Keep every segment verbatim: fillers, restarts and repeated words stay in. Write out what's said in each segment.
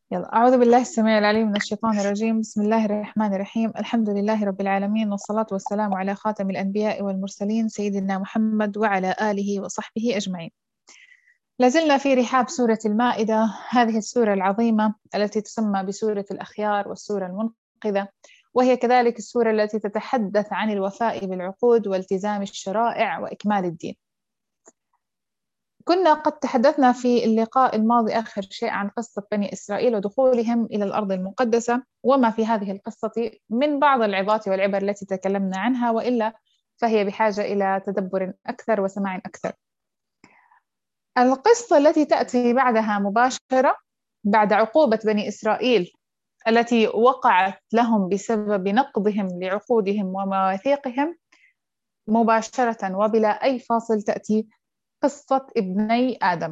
يلا أعوذ بالله السميع العليم من الشيطان الرجيم. بسم الله الرحمن الرحيم. الحمد لله رب العالمين، والصلاة والسلام على خاتم الأنبياء والمرسلين سيدنا محمد وعلى آله وصحبه أجمعين. لازلنا في رحاب سورة المائدة، هذه السورة العظيمة التي تسمى بسورة الأخيار والسورة المنقذة، وهي كذلك السورة التي تتحدث عن الوفاء بالعقود والتزام الشرائع وإكمال الدين. كنا قد تحدثنا في اللقاء الماضي آخر شيء عن قصة بني إسرائيل ودخولهم إلى الأرض المقدسة، وما في هذه القصة من بعض العظات والعبر التي تكلمنا عنها، وإلا فهي بحاجة إلى تدبر أكثر وسماع أكثر. القصة التي تأتي بعدها مباشرة بعد عقوبة بني إسرائيل التي وقعت لهم بسبب نقضهم لعقودهم ومواثيقهم، مباشرة وبلا أي فاصل تأتي قصة ابني آدم.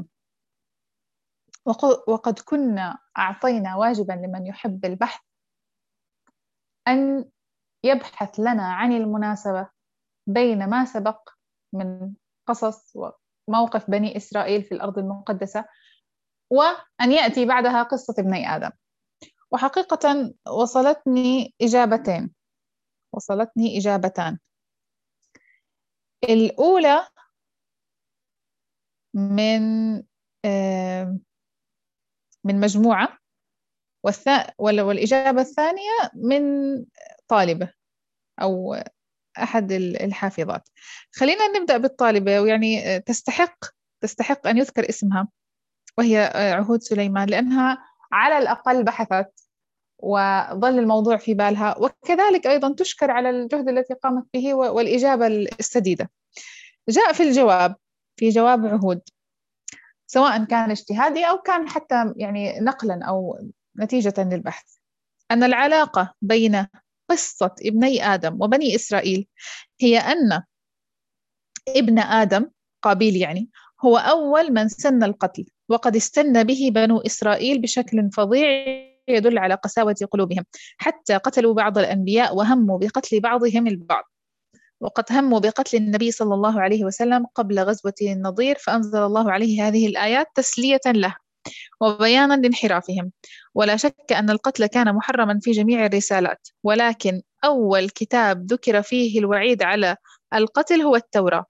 وقد كنا أعطينا واجبا لمن يحب البحث أن يبحث لنا عن المناسبة بين ما سبق من قصص وموقف بني إسرائيل في الأرض المقدسة، وأن يأتي بعدها قصة ابني آدم. وحقيقة وصلتني إجابتين وصلتني إجابتان. الأولى من من مجموعة، والإجابة الثانية من طالبة أو أحد الحافظات. خلينا نبدأ بالطالبة، ويعني تستحق تستحق أن يذكر اسمها، وهي عهود سليمان، لأنها على الأقل بحثت وظل الموضوع في بالها، وكذلك أيضا تشكر على الجهد الذي قامت به والإجابة السديدة. جاء في الجواب في جواب عهود، سواء كان اجتهادي أو كان حتى يعني نقلا أو نتيجة للبحث، أن العلاقة بين قصة ابني آدم وبني إسرائيل هي أن ابن آدم قابيل يعني هو أول من سن القتل، وقد استن به بنو إسرائيل بشكل فظيع يدل على قساوة قلوبهم، حتى قتلوا بعض الأنبياء وهموا بقتل بعضهم البعض. وقد هموا بقتل النبي صلى الله عليه وسلم قبل غزوة النضير، فأنزل الله عليه هذه الآيات تسلية له وبيانا لانحرافهم. ولا شك أن القتل كان محرما في جميع الرسالات، ولكن أول كتاب ذكر فيه الوعيد على القتل هو التوراة.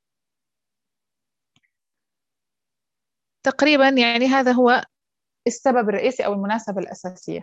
تقريبا يعني هذا هو السبب الرئيسي أو المناسبة الأساسية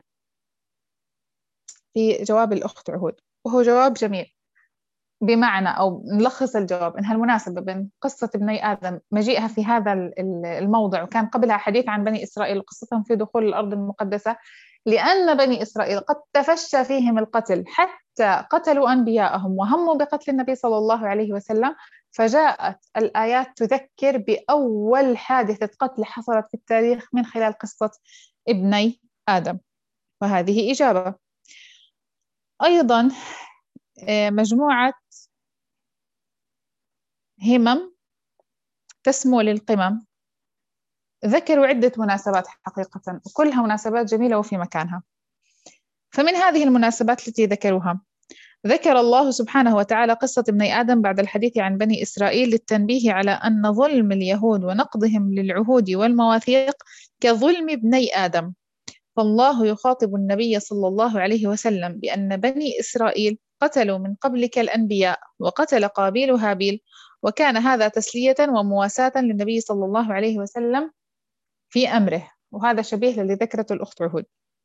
في جواب الأخت عهود، وهو جواب جميل. بمعنى أو نلخص الجواب إنها المناسبة بين قصة ابني آدم مجيئها في هذا الموضع، وكان قبلها حديث عن بني إسرائيل وقصتهم في دخول الأرض المقدسة، لأن بني إسرائيل قد تفشى فيهم القتل حتى قتلوا أنبياءهم وهموا بقتل النبي صلى الله عليه وسلم، فجاءت الآيات تذكر بأول حادثة قتل حصلت في التاريخ من خلال قصة ابني آدم، وهذه إجابة. أيضا مجموعة همم تسمو للقمم ذكروا عدة مناسبات حقيقة، وكلها مناسبات جميلة وفي مكانها. فمن هذه المناسبات التي ذكروها، ذكر الله سبحانه وتعالى قصة ابني آدم بعد الحديث عن بني إسرائيل للتنبيه على أن ظلم اليهود ونقضهم للعهود والمواثيق كظلم ابني آدم. فالله يخاطب النبي صلى الله عليه وسلم بأن بني إسرائيل قتلوا من قبلك الأنبياء، وقتل قابيل هابيل، وكان هذا تسلية ومواساة للنبي صلى الله عليه وسلم في أمره، وهذا شبيه للي ذكرته الأخت عهود.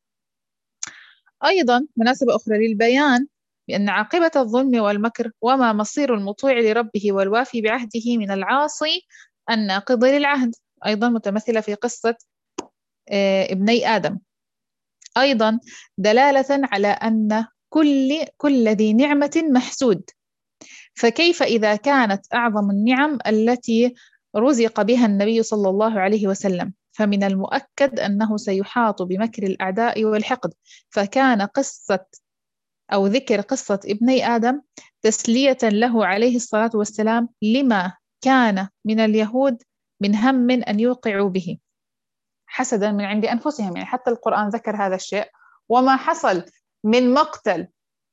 أيضا مناسبة أخرى للبيان بأن عاقبة الظلم والمكر وما مصير المطيع لربه والوافي بعهده من العاصي الناقض للعهد، أيضا متمثلة في قصة ابني آدم. أيضا دلالة على أن كل كل ذي نعمة محسود، فكيف إذا كانت أعظم النعم التي رزق بها النبي صلى الله عليه وسلم، فمن المؤكد أنه سيحاط بمكر الأعداء والحقد. فكان قصة أو ذكر قصة ابني آدم تسلية له عليه الصلاة والسلام لما كان من اليهود من هم أن يوقعوا به حسدا من عند أنفسهم، يعني حتى القرآن ذكر هذا الشيء، وما حصل من مقتل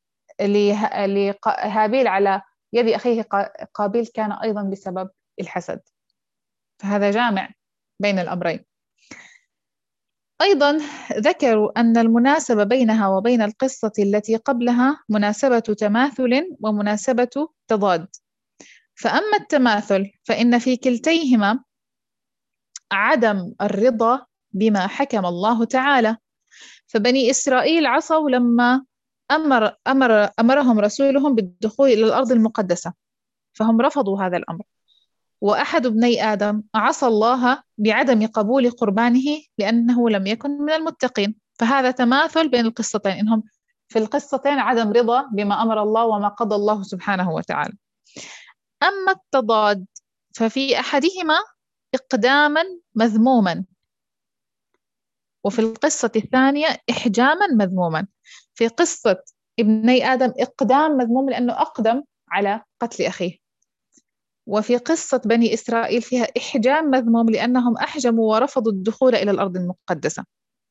لهابيل على يد أخيه قابيل كان أيضا بسبب الحسد. فهذا جامع بين الأمرين. أيضا ذكروا أن المناسبة بينها وبين القصة التي قبلها مناسبة تماثل ومناسبة تضاد. فأما التماثل فإن في كلتيهما عدم الرضا بما حكم الله تعالى، فبني إسرائيل عصوا لما أمر أمر أمرهم رسولهم بالدخول إلى الأرض المقدسة، فهم رفضوا هذا الأمر. وأحد ابني آدم عصى الله بعدم قبول قربانه لأنه لم يكن من المتقين. فهذا تماثل بين القصتين، إنهم في القصتين عدم رضا بما أمر الله وما قضى الله سبحانه وتعالى. أما التضاد ففي أحدهما إقداما مذموما، وفي القصة الثانية إحجاما مذموما. في قصة ابني آدم إقدام مذموم لأنه أقدم على قتل أخيه، وفي قصة بني إسرائيل فيها إحجام مذموم لأنهم أحجموا ورفضوا الدخول إلى الأرض المقدسة.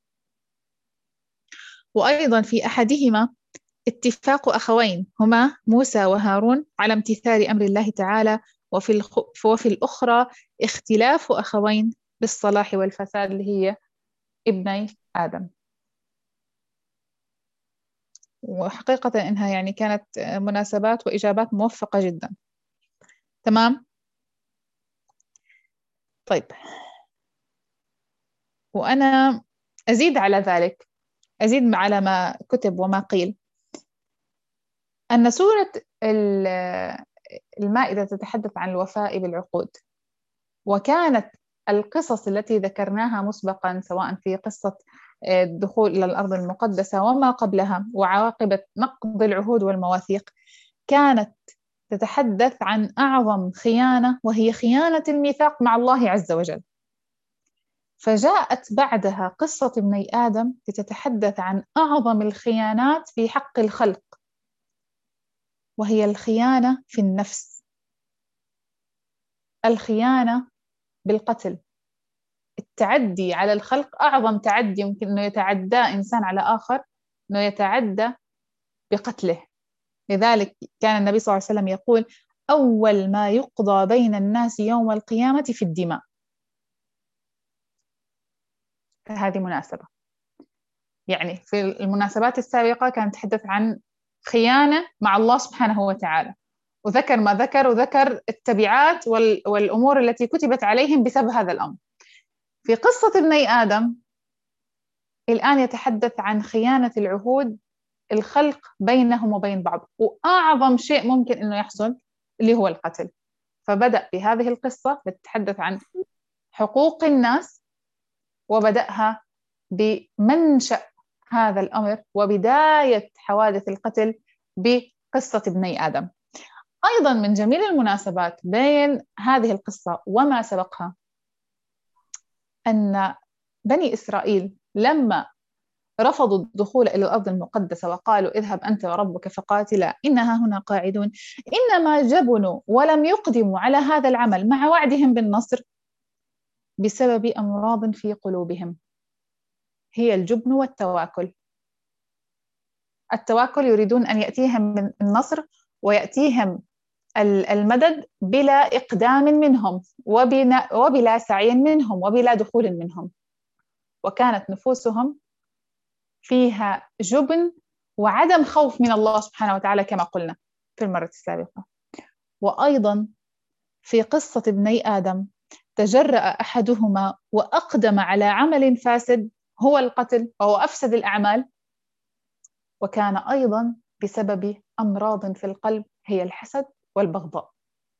وأيضا في أحدهما اتفاق أخوين هما موسى وهارون على امتثال أمر الله تعالى، وفي, الخ... وفي الأخرى اختلاف أخوين بالصلاح والفساد اللي هي ابني آدم. وحقيقة إنها يعني كانت مناسبات وإجابات موفقة جدا. تمام؟ طيب، وأنا أزيد على ذلك، أزيد على ما كتب وما قيل، أن سورة المائدة تتحدث عن الوفاء بالعقود، وكانت القصص التي ذكرناها مسبقا سواء في قصة الدخول إلى الأرض المقدسة وما قبلها وعواقب نقض العهود والمواثيق كانت تتحدث عن أعظم خيانة، وهي خيانة الميثاق مع الله عز وجل. فجاءت بعدها قصة ابني آدم لتتحدث عن أعظم الخيانات في حق الخلق، وهي الخيانة في النفس، الخيانة بالقتل، التعدي على الخلق. أعظم تعدي يمكن أنه يتعدى إنسان على آخر أنه يتعدى بقتله. لذلك كان النبي صلى الله عليه وسلم يقول: أول ما يقضى بين الناس يوم القيامة في الدماء. هذه مناسبة، يعني في المناسبات السابقة كانت تحدث عن خيانة مع الله سبحانه وتعالى، وذكر ما ذكر، وذكر التبعات والأمور التي كتبت عليهم بسبب هذا الأمر. في قصة ابني آدم الآن يتحدث عن خيانة العهود الخلق بينهم وبين بعض، وأعظم شيء ممكن أنه يحصل اللي هو القتل. فبدأ بهذه القصة تتحدث عن حقوق الناس، وبدأها بمنشأ هذا الأمر وبداية حوادث القتل بقصة ابني آدم. أيضا من جميل المناسبات بين هذه القصة وما سبقها أن بني إسرائيل لما رفضوا الدخول إلى الأرض المقدسة وقالوا: اذهب أنت وربك فقاتلا إنها هنا قاعدون، إنما جبنوا ولم يقدموا على هذا العمل مع وعدهم بالنصر بسبب أمراض في قلوبهم، هي الجبن والتواكل. التواكل يريدون أن يأتيهم من النصر ويأتيهم المدد بلا إقدام منهم وبلا سعي منهم وبلا دخول منهم، وكانت نفوسهم فيها جبن وعدم خوف من الله سبحانه وتعالى كما قلنا في المرة السابقة. وأيضا في قصة ابني آدم تجرأ أحدهما وأقدم على عمل فاسد هو القتل، وهو أفسد الأعمال، وكان أيضا بسبب أمراض في القلب هي الحسد والبغضاء.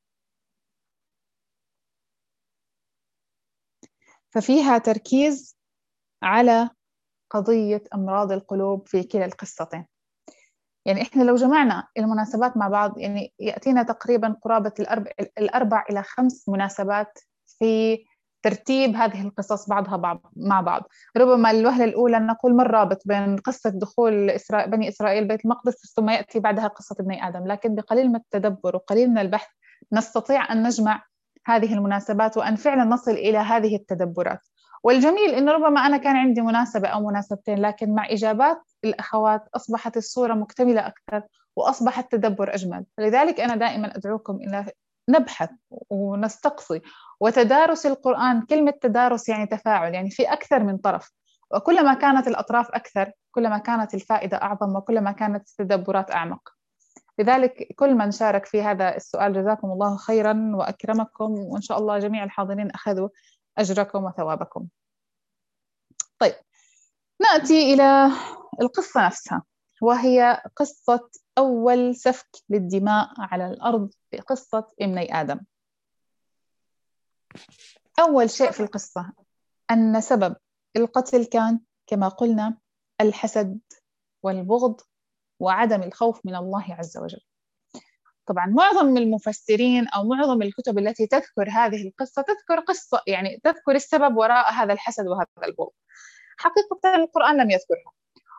ففيها تركيز على قضية أمراض القلوب في كلا القصتين. يعني إحنا لو جمعنا المناسبات مع بعض يعني يأتينا تقريبا قرابة الأربع, الأربع إلى خمس مناسبات في ترتيب هذه القصص بعضها بعض مع بعض. ربما الوهلة الأولى نقول ما الرابط بين قصة دخول إسرائيل بني إسرائيل بيت المقدس ثم يأتي بعدها قصة ابني آدم، لكن بقليل من التدبر وقليل من البحث نستطيع أن نجمع هذه المناسبات وأن فعلا نصل إلى هذه التدبرات. والجميل إنه ربما أنا كان عندي مناسبة أو مناسبتين، لكن مع إجابات الأخوات أصبحت الصورة مكتملة أكثر وأصبح التدبر أجمل. لذلك أنا دائما أدعوكم إلى نبحث ونستقصي. وتدارس القرآن، كلمة تدارس يعني تفاعل، يعني في أكثر من طرف، وكلما كانت الأطراف أكثر كلما كانت الفائدة أعظم وكلما كانت التدبرات أعمق. لذلك كل من شارك في هذا السؤال جزاكم الله خيرا وأكرمكم، وإن شاء الله جميع الحاضرين أخذوا أجركم وثوابكم. طيب، نأتي إلى القصة نفسها، وهي قصة أول سفك للدماء على الأرض في قصة ابني آدم. أول شيء في القصة أن سبب القتل كان كما قلنا الحسد والبغض وعدم الخوف من الله عز وجل. طبعا معظم المفسرين أو معظم الكتب التي تذكر هذه القصة تذكر قصة يعني تذكر السبب وراء هذا الحسد وهذا البغض. حقيقة القرآن لم يذكرها،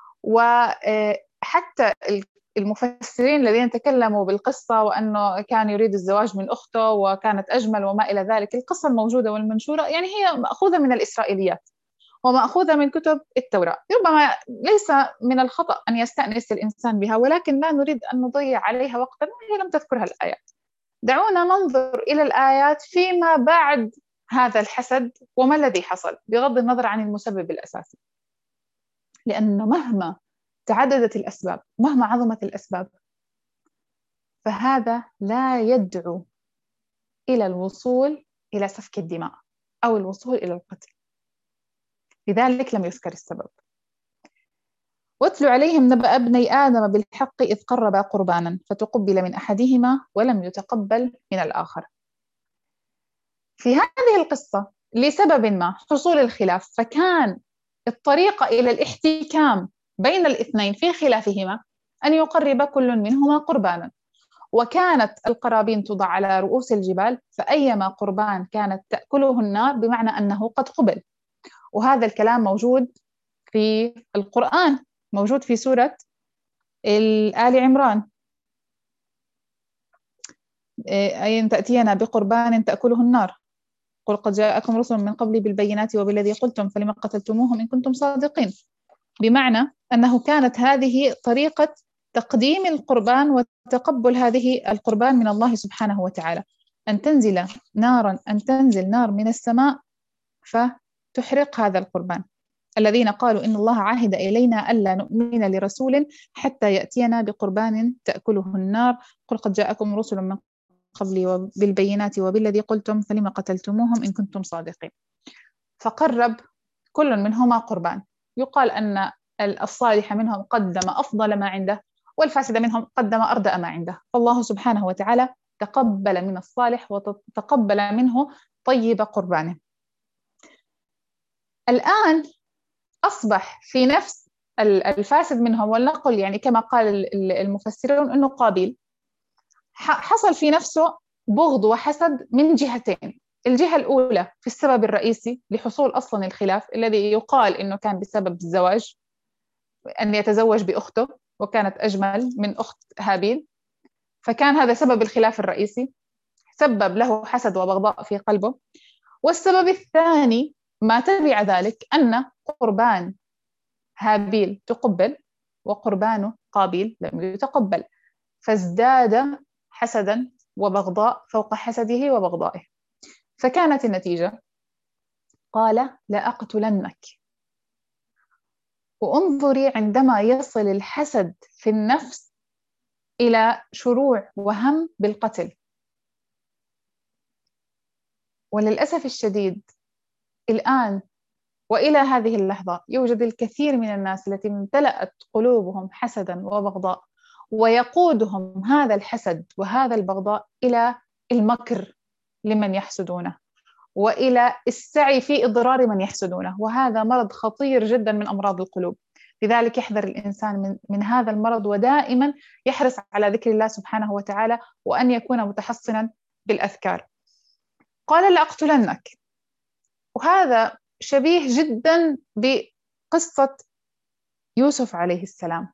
وحتى المفسرين الذين تكلموا بالقصة وأنه كان يريد الزواج من أخته وكانت أجمل وما إلى ذلك، القصة الموجودة والمنشورة يعني هي مأخوذة من الإسرائيليات ومأخوذة من كتب التوراة. ربما ليس من الخطأ أن يستأنس الإنسان بها، ولكن لا نريد أن نضيع عليها وقتا، هي لم تذكرها الآيات. دعونا ننظر إلى الآيات فيما بعد هذا الحسد وما الذي حصل، بغض النظر عن المسبب الأساسي، لأنه مهما تعددت الأسباب مهما عظمت الأسباب فهذا لا يدعو إلى الوصول إلى سفك الدماء أو الوصول إلى القتل. لذلك لم يذكر السبب. واتل عليهم نبأ ابني آدم بالحق إذ قربا قربانا فتقبل من أحدهما ولم يتقبل من الآخر. في هذه القصة لسبب ما حصول الخلاف، فكان الطريقة إلى الاحتكام بين الاثنين في خلافهما أن يقرب كل منهما قربانا، وكانت القرابين توضع على رؤوس الجبال، فأيما قربان كانت تأكله النار بمعنى أنه قد قبل. وهذا الكلام موجود في القرآن، موجود في سورة آل عمران: أين تأتينا بقربان تأكله النار قل قد جاءكم رسل من قبلي بالبينات وبالذي قلتم فلما قتلتموهم إن كنتم صادقين. بمعنى أنه كانت هذه طريقة تقديم القربان وتقبل هذه القربان من الله سبحانه وتعالى، أن تنزل نارا أن تنزل نار من السماء فتحرق هذا القربان. الذين قالوا إن الله عاهد إلينا ألا نؤمن لرسول حتى يأتينا بقربان تأكله النار قل قد جاءكم رسل من قبلي بالبينات وبالذي قلتم فلما قتلتموهم إن كنتم صادقين. فقرب كل منهما قربان. يقال أن الصالح منهم قدم أفضل ما عنده، والفاسد منهم قدم أردأ ما عنده. فالله سبحانه وتعالى تقبل من الصالح وتقبل منه طيب قربانه. الآن أصبح في نفس الفاسد منهم، ولنقل يعني كما قال المفسرون أنه قابيل، حصل في نفسه بغض وحسد من جهتين. الجهة الأولى في السبب الرئيسي لحصول أصلا الخلاف الذي يقال إنه كان بسبب الزواج، أن يتزوج بأخته وكانت أجمل من أخت هابيل، فكان هذا سبب الخلاف الرئيسي، سبب له حسد وبغضاء في قلبه. والسبب الثاني ما تبع ذلك أن قربان هابيل تقبل وقربان قابيل لم يتقبل، فازداد حسدا وبغضاء فوق حسده وبغضائه. فكانت النتيجة قال لأقتلنك. وانظري عندما يصل الحسد في النفس إلى شروع وهم بالقتل. وللأسف الشديد الآن وإلى هذه اللحظة يوجد الكثير من الناس التي امتلأت قلوبهم حسدا وبغضاء، ويقودهم هذا الحسد وهذا البغضاء إلى المكر لمن يحسدونه وإلى السعي في إضرار من يحسدونه، وهذا مرض خطير جدا من أمراض القلوب. لذلك يحذر الإنسان من, من هذا المرض، ودائما يحرص على ذكر الله سبحانه وتعالى وأن يكون متحصنا بالأذكار. قال لأقتلنك، وهذا شبيه جدا بقصة يوسف عليه السلام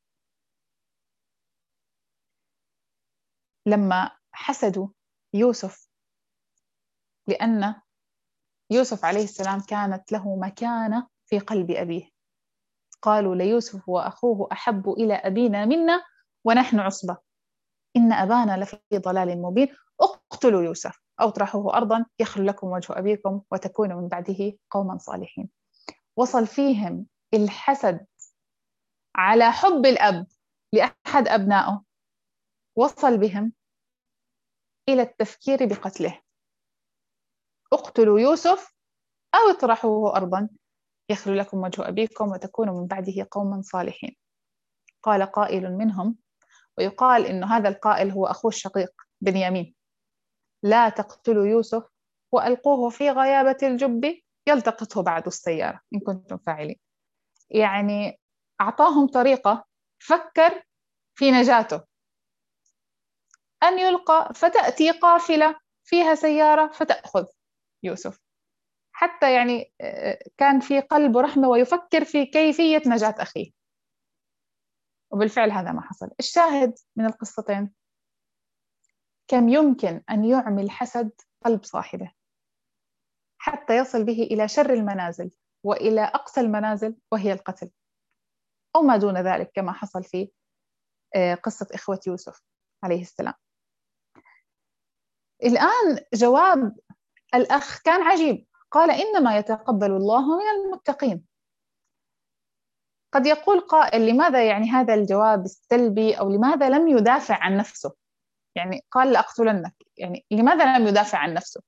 لما حسدوا يوسف، لأن يوسف عليه السلام كانت له مكانة في قلب أبيه. قالوا ليوسف وأخوه أحب إلى أبينا منا ونحن عصبة إن أبانا لفي ضلال مبين اقتلوا يوسف أو اطرحوه أرضا يخل لكم وجه أبيكم وتكونوا من بعده قوما صالحين. وصل فيهم الحسد على حب الأب لأحد أبنائه، وصل بهم إلى التفكير بقتله. اقتلوا يوسف أو اطرحوه أرضا يخل لكم وجه أبيكم وتكونوا من بعده قوما صالحين. قال قائل منهم، ويقال إن هذا القائل هو أخوه الشقيق بنيامين: لا تقتلوا يوسف وألقوه في غيابة الجب يلتقطه بعد السيارة إن كنتم فاعلين. يعني أعطاهم طريقة، فكر في نجاته، أن يلقى فتأتي قافلة فيها سيارة فتأخذ يوسف، حتى يعني كان في قلبه رحمة ويفكر في كيفية نجاة أخيه. وبالفعل هذا ما حصل. الشاهد من القصتين كم يمكن أن يعمل حسد قلب صاحبه حتى يصل به إلى شر المنازل وإلى أقصى المنازل وهي القتل أو ما دون ذلك، كما حصل في قصة إخوة يوسف عليه السلام. الآن جواب الأخ كان عجيب، قال: إنما يتقبل الله من المتقين. قد يقول قائل: لماذا يعني هذا الجواب السلبي، أو لماذا لم يدافع عن نفسه؟ يعني قال لأقتلنك، يعني لماذا لم يدافع عن نفسه؟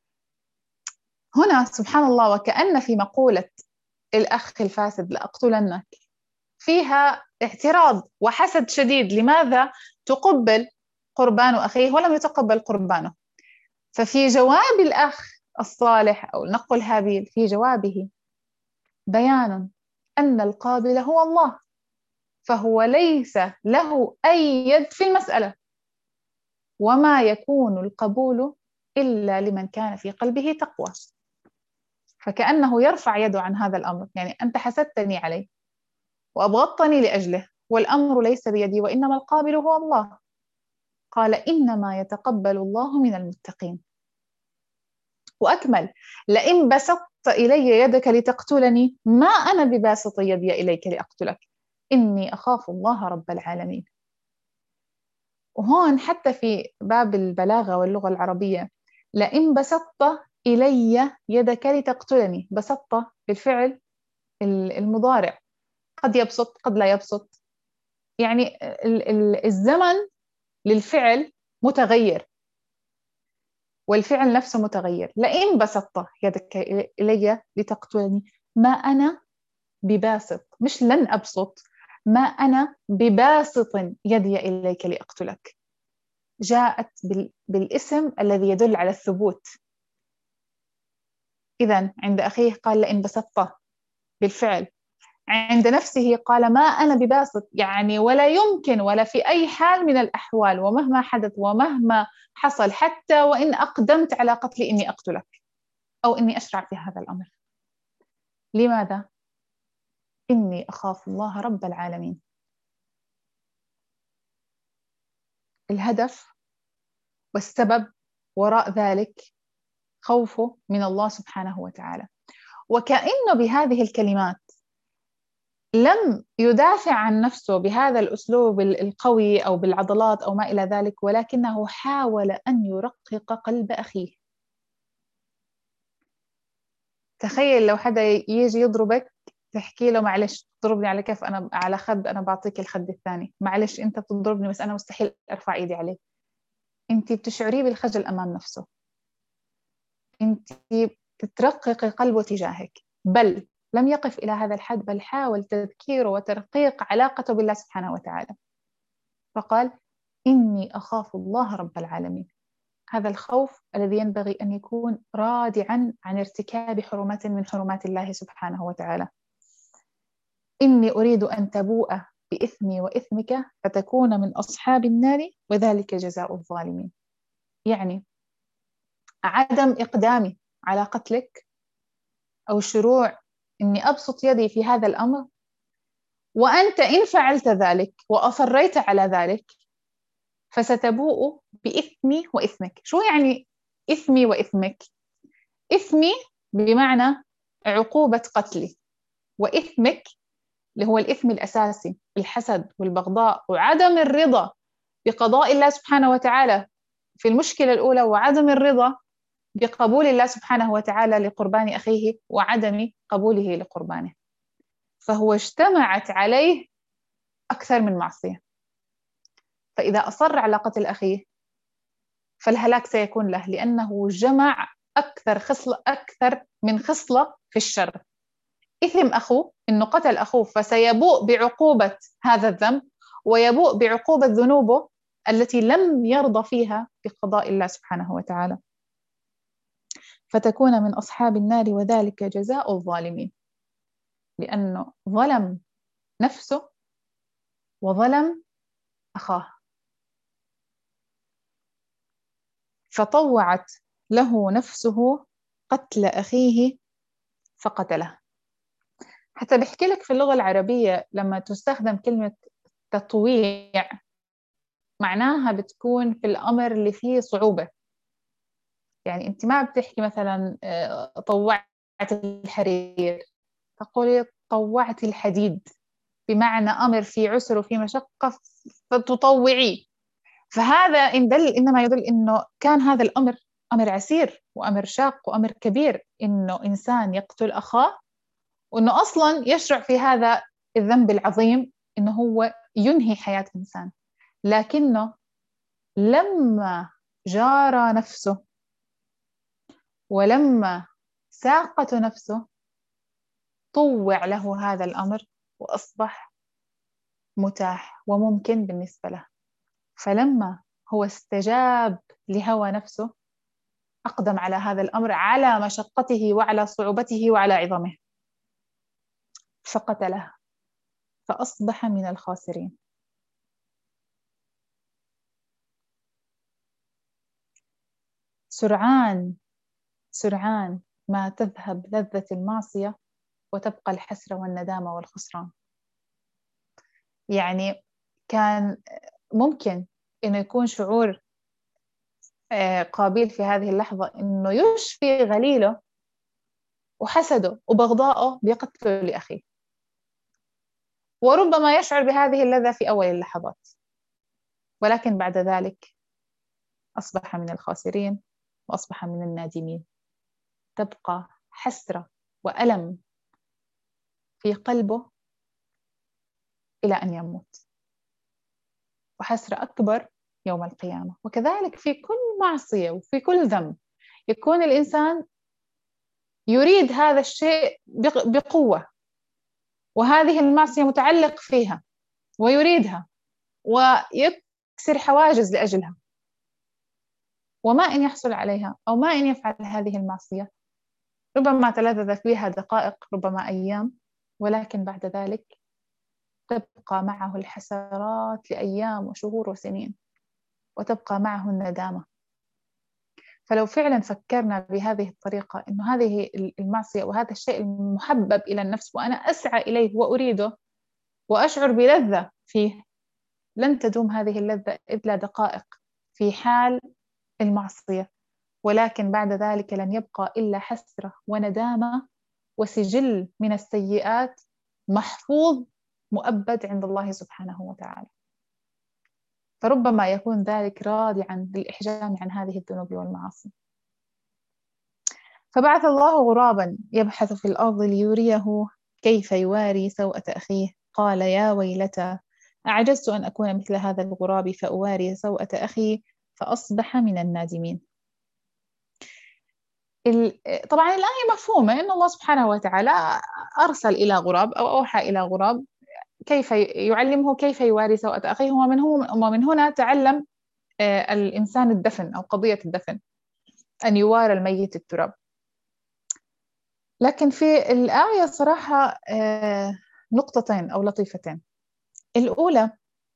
هنا سبحان الله، وكأن في مقولة الأخ الفاسد لأقتلنك فيها اعتراض وحسد شديد. لماذا تقبل قربان أخيه ولم يتقبل قربانه؟ ففي جواب الأخ الصالح أو نقل هابيل، في جوابه بيان أن القابل هو الله، فهو ليس له أي يد في المسألة، وما يكون القبول إلا لمن كان في قلبه تقوى. فكأنه يرفع يده عن هذا الأمر، يعني أنت حسدتني عليه وأبغضتني لأجله، والأمر ليس بيدي وإنما القابل هو الله. قال: إنما يتقبل الله من المتقين. وأكمل: لئن بسطت إلي يدك لتقتلني ما أنا بباسط يدي إليك لأقتلك إني أخاف الله رب العالمين. وهون حتى في باب البلاغة واللغة العربية، لئن بسطت إلي يدك لتقتلني، بسطت بالفعل المضارع، قد يبسط قد لا يبسط، يعني الزمن للفعل متغير والفعل نفسه متغير. لئن بسطت يدك إلي لتقتلني ما أنا بباسط، مش لن أبسط، ما أنا بباسط يدي إليك لأقتلك. جاءت بالاسم الذي يدل على الثبوت. إذن عند أخيه قال لئن بسطت بالفعل، عند نفسه قال ما أنا بباسط، يعني ولا يمكن ولا في أي حال من الأحوال ومهما حدث ومهما حصل، حتى وإن أقدمت على قتلي، إني أقتلك أو إني أشرع في هذا الأمر. لماذا؟ إني أخاف الله رب العالمين. الهدف والسبب وراء ذلك خوفه من الله سبحانه وتعالى. وكأنه بهذه الكلمات لم يدافع عن نفسه بهذا الأسلوب القوي أو بالعضلات أو ما إلى ذلك، ولكنه حاول أن يرقق قلب أخيه. تخيل لو حدا يجي يضربك تحكي له معلش تضربني على كيف، أنا على خد أنا بعطيك الخد الثاني، معلش أنت بتضربني بس أنا مستحيل أرفع إيدي عليك. أنت بتشعريه بالخجل أمام نفسه، أنت بترقق قلبه تجاهك. بل لم يقف إلى هذا الحد، بل حاول تذكيره وترقيق علاقته بالله سبحانه وتعالى، فقال إني أخاف الله رب العالمين. هذا الخوف الذي ينبغي أن يكون رادعا عن ارتكاب حرمات من حرمات الله سبحانه وتعالى. إني أريد أن تبوء بإثمي وإثمك فتكون من أصحاب النار وذلك جزاء الظالمين. يعني عدم إقدامي على قتلك أو الشروع إني أبسط يدي في هذا الأمر، وأنت إن فعلت ذلك وأصريت على ذلك فستبوء بإثمي وإثمك. شو يعني إثمي وإثمك؟ إثمي بمعنى عقوبة قتلي، وإثمك اللي هو الإثم الأساسي، الحسد والبغضاء وعدم الرضا بقضاء الله سبحانه وتعالى في المشكلة الأولى، وعدم الرضا بقبول الله سبحانه وتعالى لقربان أخيه وعدم قبوله لقربانه، فهو اجتمعت عليه أكثر من معصية. فإذا أصر على قتل أخيه فالهلاك سيكون له، لأنه جمع أكثر خصلة أكثر من خصلة في الشر. إثم أخوه إنه قتل أخوه، فسيبوء بعقوبة هذا الذنب، ويبوء بعقوبة ذنوبه التي لم يرضى فيها بقضاء الله سبحانه وتعالى، فتكون من أصحاب النار، وذلك جزاء الظالمين، لأنه ظلم نفسه وظلم أخاه. فطوعت له نفسه قتل أخيه فقتله. حتى بحكي لك في اللغة العربية لما تستخدم كلمة تطويع معناها بتكون في الأمر اللي فيه صعوبة. يعني أنت ما بتحكي مثلا طوعت الحرير، تقولي طوعت الحديد، بمعنى أمر فيه عسر وفيه مشقة فتطوعي. فهذا إن دل إنما يدل إنه كان هذا الأمر أمر عسير وأمر شاق وأمر كبير، إنه إنسان يقتل أخاه، وإنه أصلا يشرع في هذا الذنب العظيم إنه هو ينهي حياة إنسان. لكنه لما جار نفسه ولما ساقت نفسه طوع له هذا الأمر وأصبح متاح وممكن بالنسبة له. فلما هو استجاب لهوى نفسه أقدم على هذا الأمر على مشقته وعلى صعوبته وعلى عظمه فقتله، فأصبح من الخاسرين. سرعان سرعان ما تذهب لذة المعصية وتبقى الحسرة والندامة والخسران. يعني كان ممكن إنه يكون شعور قابل في هذه اللحظة إنه يشفي غليله وحسده وبغضاءه بقتله لأخيه، وربما يشعر بهذه اللذة في أول اللحظات، ولكن بعد ذلك أصبح من الخاسرين وأصبح من النادمين. تبقى حسرة وألم في قلبه إلى أن يموت، وحسرة أكبر يوم القيامة. وكذلك في كل معصية وفي كل ذنب يكون الإنسان يريد هذا الشيء بقوة، وهذه المعصية متعلق فيها ويريدها ويكسر حواجز لأجلها، وما إن يحصل عليها أو ما إن يفعل هذه المعصية ربما تلذذ فيها دقائق ربما أيام، ولكن بعد ذلك تبقى معه الحسرات لأيام وشهور وسنين، وتبقى معه الندامة. فلو فعلا فكرنا بهذه الطريقة إنه هذه المعصية وهذا الشيء المحبب إلى النفس وأنا أسعى إليه وأريده وأشعر بلذة فيه، لن تدوم هذه اللذة إلا دقائق في حال المعصية، ولكن بعد ذلك لن يبقى إلا حسرة وندامة وسجل من السيئات محفوظ مؤبد عند الله سبحانه وتعالى. فربما يكون ذلك رادعا للإحجام عن هذه الذنوب والمعاصي. فبعث الله غرابا يبحث في الأرض ليريه كيف يواري سوءة أخيه، قال يا ويلتى أعجزت أن أكون مثل هذا الغراب فأواري سوءة أخي فأصبح من النادمين. طبعا الآية مفهومة أن الله سبحانه وتعالى أرسل إلى غراب أو أوحى إلى غراب كيف يعلمه كيف يواري سوءة أخيه، ومن, ومن هنا تعلم الإنسان الدفن أو قضية الدفن، أن يوارى الميت التراب. لكن في الآية صراحة نقطتين أو لطيفتين. الأولى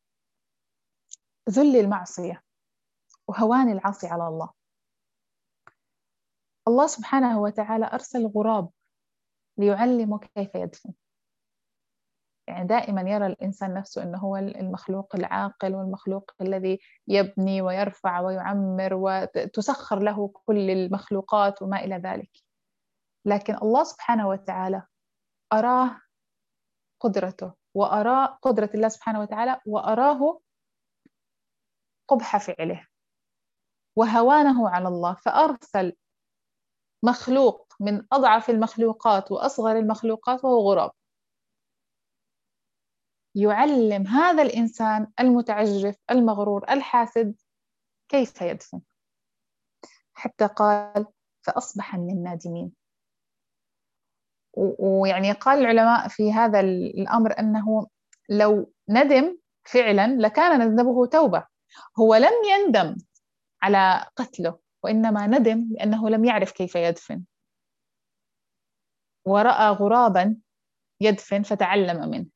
ذل المعصية وهوان العاصي على الله. الله سبحانه وتعالى أرسل غراب ليعلمه كيف يدفن. يعني دائما يرى الإنسان نفسه أنه هو المخلوق العاقل والمخلوق الذي يبني ويرفع ويعمر وتسخر له كل المخلوقات وما إلى ذلك، لكن الله سبحانه وتعالى أراه قدرته وأراه قدرة الله سبحانه وتعالى وأراه قبح فعله وهوانه على الله، فأرسل مخلوق من أضعف المخلوقات وأصغر المخلوقات وهو غراب، يعلم هذا الإنسان المتعجرف المغرور الحاسد كيف يدفن، حتى قال فأصبح من النادمين. ويعني قال العلماء في هذا الأمر أنه لو ندم فعلا لكان ندمه توبة. هو لم يندم على قتله، وإنما ندم لأنه لم يعرف كيف يدفن، ورأى غرابا يدفن فتعلم منه.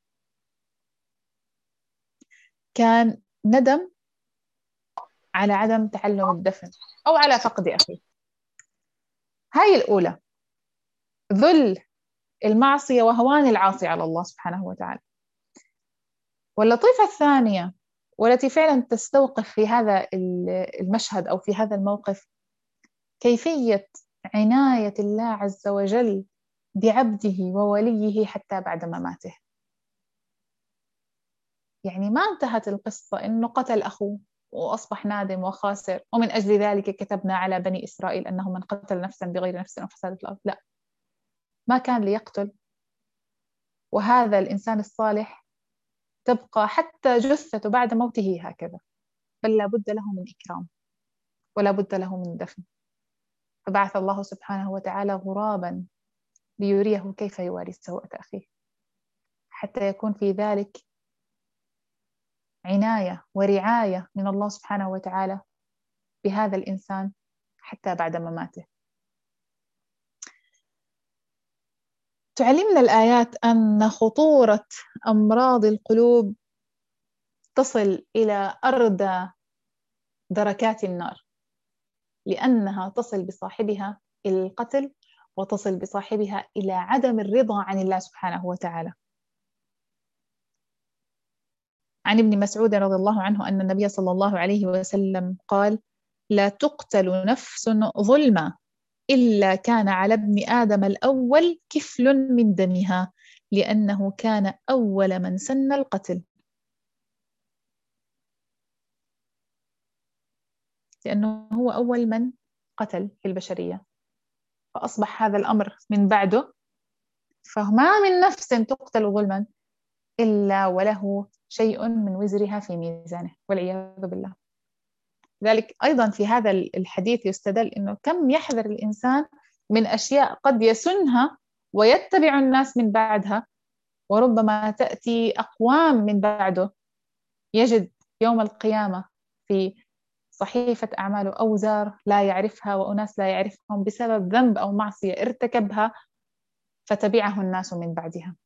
كان ندم على عدم تعلم الدفن أو على فقد أخيه. هاي الأولى، ذل المعصية وهوان العاصي على الله سبحانه وتعالى. واللطيفة الثانية والتي فعلا تستوقف في هذا المشهد أو في هذا الموقف كيفية عناية الله عز وجل بعبده ووليه حتى بعد مماته. يعني ما انتهت القصة إنه قتل أخوه وأصبح نادم وخاسر ومن أجل ذلك كتبنا على بني إسرائيل أنه من قتل نفسا بغير نفس أو فساد في الأرض. لا، ما كان ليقتل، وهذا الإنسان الصالح تبقى حتى جثته بعد موته هكذا، بل لا بد له من إكرام ولا بد له من دفن. فبعث الله سبحانه وتعالى غرابا ليريه كيف يواري سوءة أخيه، حتى يكون في ذلك عناية ورعاية من الله سبحانه وتعالى بهذا الإنسان حتى بعد مماته. تعلمنا الآيات أن خطورة أمراض القلوب تصل إلى أردى دركات النار، لأنها تصل بصاحبها إلى القتل وتصل بصاحبها إلى عدم الرضا عن الله سبحانه وتعالى. عن ابن مسعود رضي الله عنه أن النبي صلى الله عليه وسلم قال: لا تقتل نفس ظلما إلا كان على ابن آدم الأول كفل من دمها، لأنه كان أول من سن القتل. لأنه هو أول من قتل في البشرية، فأصبح هذا الأمر من بعده، فما من نفس تقتل ظلما إلا وله شيء من وزرها في ميزانه والعياذ بالله. ذلك أيضا في هذا الحديث يستدل أنه كم يحذر الإنسان من أشياء قد يسنها ويتبع الناس من بعدها، وربما تأتي أقوام من بعده يجد يوم القيامة في صحيفة أعماله أوزار لا يعرفها وأناس لا يعرفهم بسبب ذنب أو معصية ارتكبها فتبعه الناس من بعدها.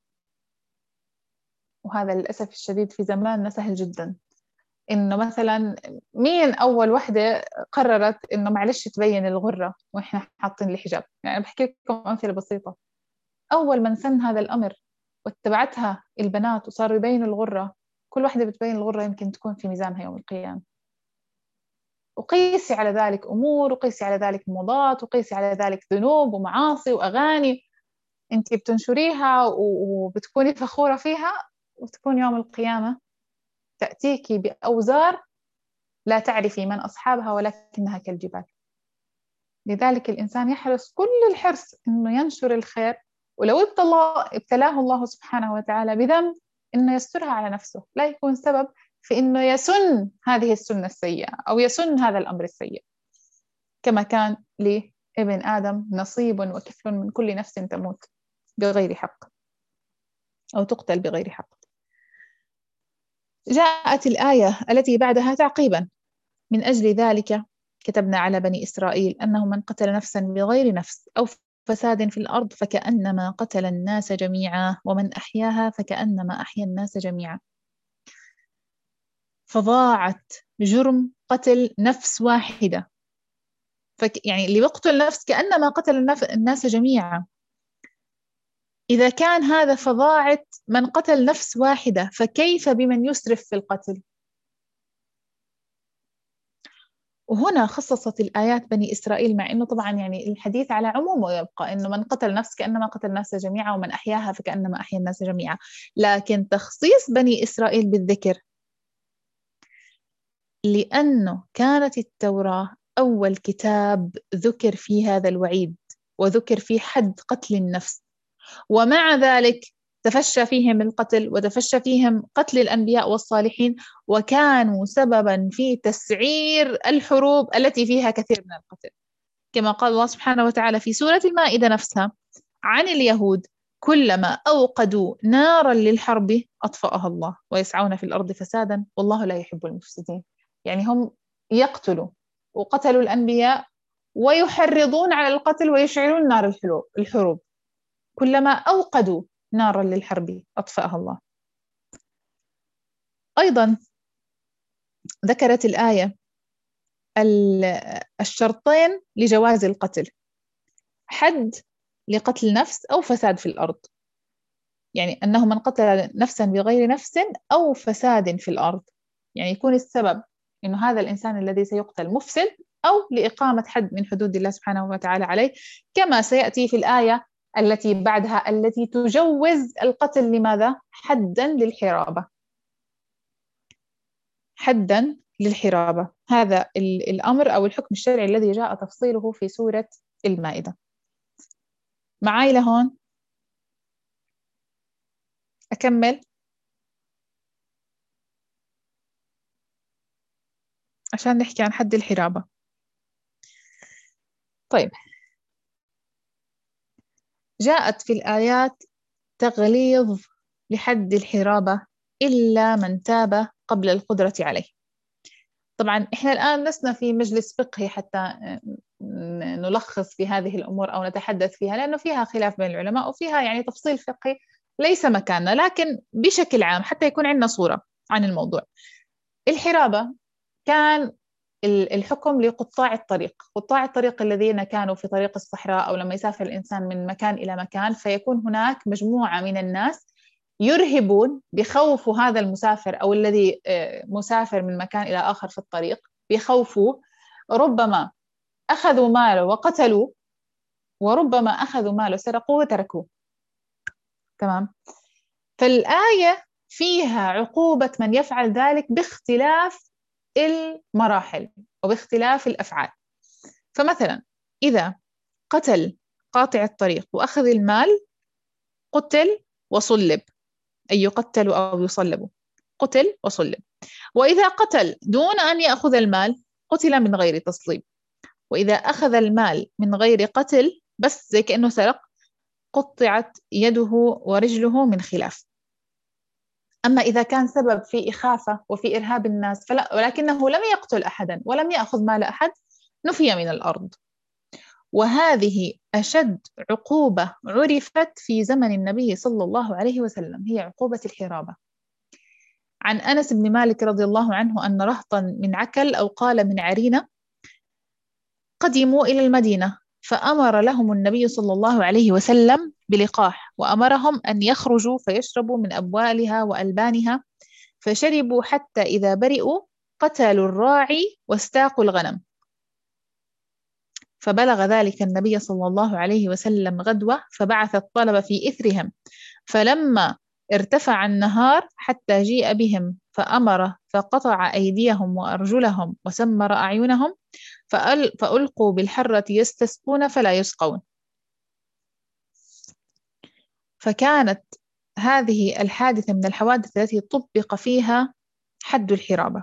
وهذا للأسف الشديد في زماننا سهل جدا. إنه مثلا مين أول وحدة قررت إنه معلش تبين الغرة وإحنا حاطين الحجاب؟ يعني بحكي لكم أمثلة بسيطة. أول من سن هذا الأمر واتبعتها البنات وصاروا يبينوا الغرة، كل واحدة بتبين الغرة يمكن تكون في ميزانها يوم القيامة. وقيسي على ذلك أمور، وقيسي على ذلك موضات، وقيسي على ذلك ذنوب ومعاصي وأغاني أنت بتنشريها وبتكوني فخورة فيها، وتكون يوم القيامة تأتيك بأوزار لا تعرفي من أصحابها ولكنها كالجبال. لذلك الإنسان يحرص كل الحرص إنه ينشر الخير، ولو ابتلاه الله سبحانه وتعالى بذنب إنه يسترها على نفسه، لا يكون سبب في إنه يسن هذه السنة السيئة أو يسن هذا الأمر السيء. كما كان لابن آدم نصيب وكفل من كل نفس تموت بغير حق أو تقتل بغير حق. جاءت الآية التي بعدها تعقيبا: من أجل ذلك كتبنا على بني إسرائيل أنه من قتل نفسا بغير نفس أو فساد في الأرض فكأنما قتل الناس جميعا ومن أحياها فكأنما أحيا الناس جميعا. فضاعت جرم قتل نفس واحدة، فك يعني اللي بيقتل نفس كأنما قتل الناس جميعا. إذا كان هذا فضاعة من قتل نفس واحدة، فكيف بمن يسرف في القتل؟ وهنا خصصت الآيات بني إسرائيل، مع أنه طبعا يعني الحديث على عمومه يبقى أنه من قتل نفس كأنما قتل الناس جميعا ومن أحياها فكأنما أحيا الناس جميعا، لكن تخصيص بني إسرائيل بالذكر لأنه كانت التوراة أول كتاب ذكر فيه هذا الوعيد وذكر فيه حد قتل النفس، ومع ذلك تفشى فيهم القتل وتفشى فيهم قتل الأنبياء والصالحين، وكانوا سببا في تسعير الحروب التي فيها كثير من القتل، كما قال الله سبحانه وتعالى في سورة المائدة نفسها عن اليهود: كلما أوقدوا نارا للحرب أطفأها الله ويسعون في الأرض فسادا والله لا يحب المفسدين. يعني هم يقتلوا وقتلوا الأنبياء ويحرضون على القتل ويشعلون نار الحروب، كلما أوقدوا نارا للحرب أطفأها الله. أيضا ذكرت الآية الشرطين لجواز القتل: حد لقتل نفس أو فساد في الأرض، يعني أنه من قتل نفسا بغير نفس أو فساد في الأرض، يعني يكون السبب إنه هذا الإنسان الذي سيقتل مفسد أو لإقامة حد من حدود الله سبحانه وتعالى عليه، كما سيأتي في الآية التي بعدها التي تجوز القتل. لماذا؟ حدا للحرابة، حدا للحرابة. هذا الأمر أو الحكم الشرعي الذي جاء تفصيله في سورة المائدة. معاي لهون؟ أكمل عشان نحكي عن حد الحرابة. طيب، جاءت في الآيات تغليظ لحد الحرابة إلا من تاب قبل القدرة عليه. طبعا إحنا الآن لسنا في مجلس فقهي حتى نلخص في هذه الأمور أو نتحدث فيها، لأنه فيها خلاف بين العلماء وفيها يعني تفصيل فقهي ليس مكاننا، لكن بشكل عام حتى يكون عندنا صورة عن الموضوع. الحرابة كان الحكم لقطاع الطريق، قطاع الطريق الذين كانوا في طريق الصحراء أو لما يسافر الإنسان من مكان إلى مكان، فيكون هناك مجموعة من الناس يرهبون بخوف هذا المسافر أو الذي مسافر من مكان إلى آخر في الطريق، بخوفه. ربما أخذوا ماله وقتلوا، وربما أخذوا ماله سرقوه وتركوه. تمام؟ فالآية فيها عقوبة من يفعل ذلك باختلاف المراحل وباختلاف الأفعال. فمثلا إذا قتل قاطع الطريق وأخذ المال قتل وصلب، أي يقتل أو يصلب، قتل وصلب. وإذا قتل دون أن يأخذ المال قتل من غير تصليب. وإذا أخذ المال من غير قتل بس زي كأنه سرق قطعت يده ورجله من خلاف. أما إذا كان سبب في إخافة وفي إرهاب الناس فلا، ولكنه لم يقتل أحدا ولم يأخذ مال أحد نفي من الأرض. وهذه أشد عقوبة عرفت في زمن النبي صلى الله عليه وسلم، هي عقوبة الحرابة. عن أنس بن مالك رضي الله عنه أن رهطا من عكل أو قال من عرينة قدموا إلى المدينة، فأمر لهم النبي صلى الله عليه وسلم بلقاح، وأمرهم أن يخرجوا فيشربوا من أبوالها وألبانها، فشربوا حتى إذا برئوا قتلوا الراعي واستاقوا الغنم. فبلغ ذلك النبي صلى الله عليه وسلم غدوة، فبعث الطلب في إثرهم، فلما ارتفع النهار حتى جيء بهم فأمر فقطع أيديهم وأرجلهم وسمر أعينهم، فأل فألقوا بالحرة يستسقون فلا يسقون. فكانت هذه الحادثة من الحوادث التي طبق فيها حد الحرابة.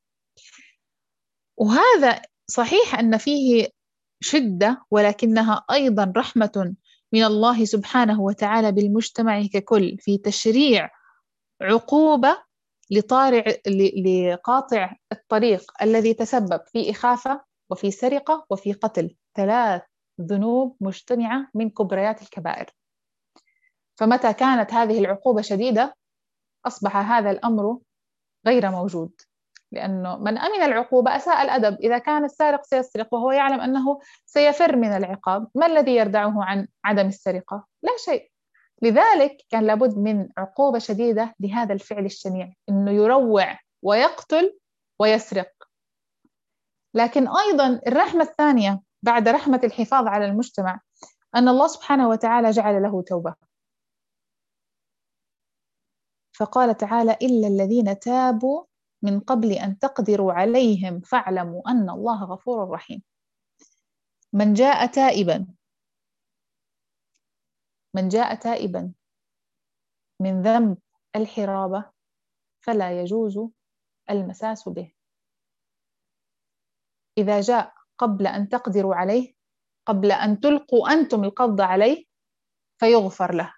وهذا صحيح أن فيه شدة، ولكنها أيضا رحمة من الله سبحانه وتعالى بالمجتمع ككل في تشريع عقوبة لطارع لقاطع الطريق الذي تسبب في إخافة وفي سرقة وفي قتل، ثلاث ذنوب مجتمعة من كبريات الكبائر. فمتى كانت هذه العقوبة شديدة أصبح هذا الأمر غير موجود، لأنه من أمن العقوبة أساء الأدب. إذا كان السارق سيسرق وهو يعلم أنه سيفر من العقاب، ما الذي يردعه عن عدم السرقة؟ لا شيء. لذلك كان لابد من عقوبة شديدة لهذا الفعل الشنيع، إنه يروع ويقتل ويسرق. لكن أيضا الرحمة الثانية بعد رحمة الحفاظ على المجتمع أن الله سبحانه وتعالى جعل له توبة، فقال تعالى: إلا الذين تابوا من قبل أن تقدروا عليهم فاعلموا أن الله غفور رحيم. من جاء تائبا من جاء تائبا من ذنب الحرابة فلا يجوز المساس به. إذا جاء قبل أن تقدروا عليه، قبل أن تلقوا أنتم القبض عليه، فيغفر له.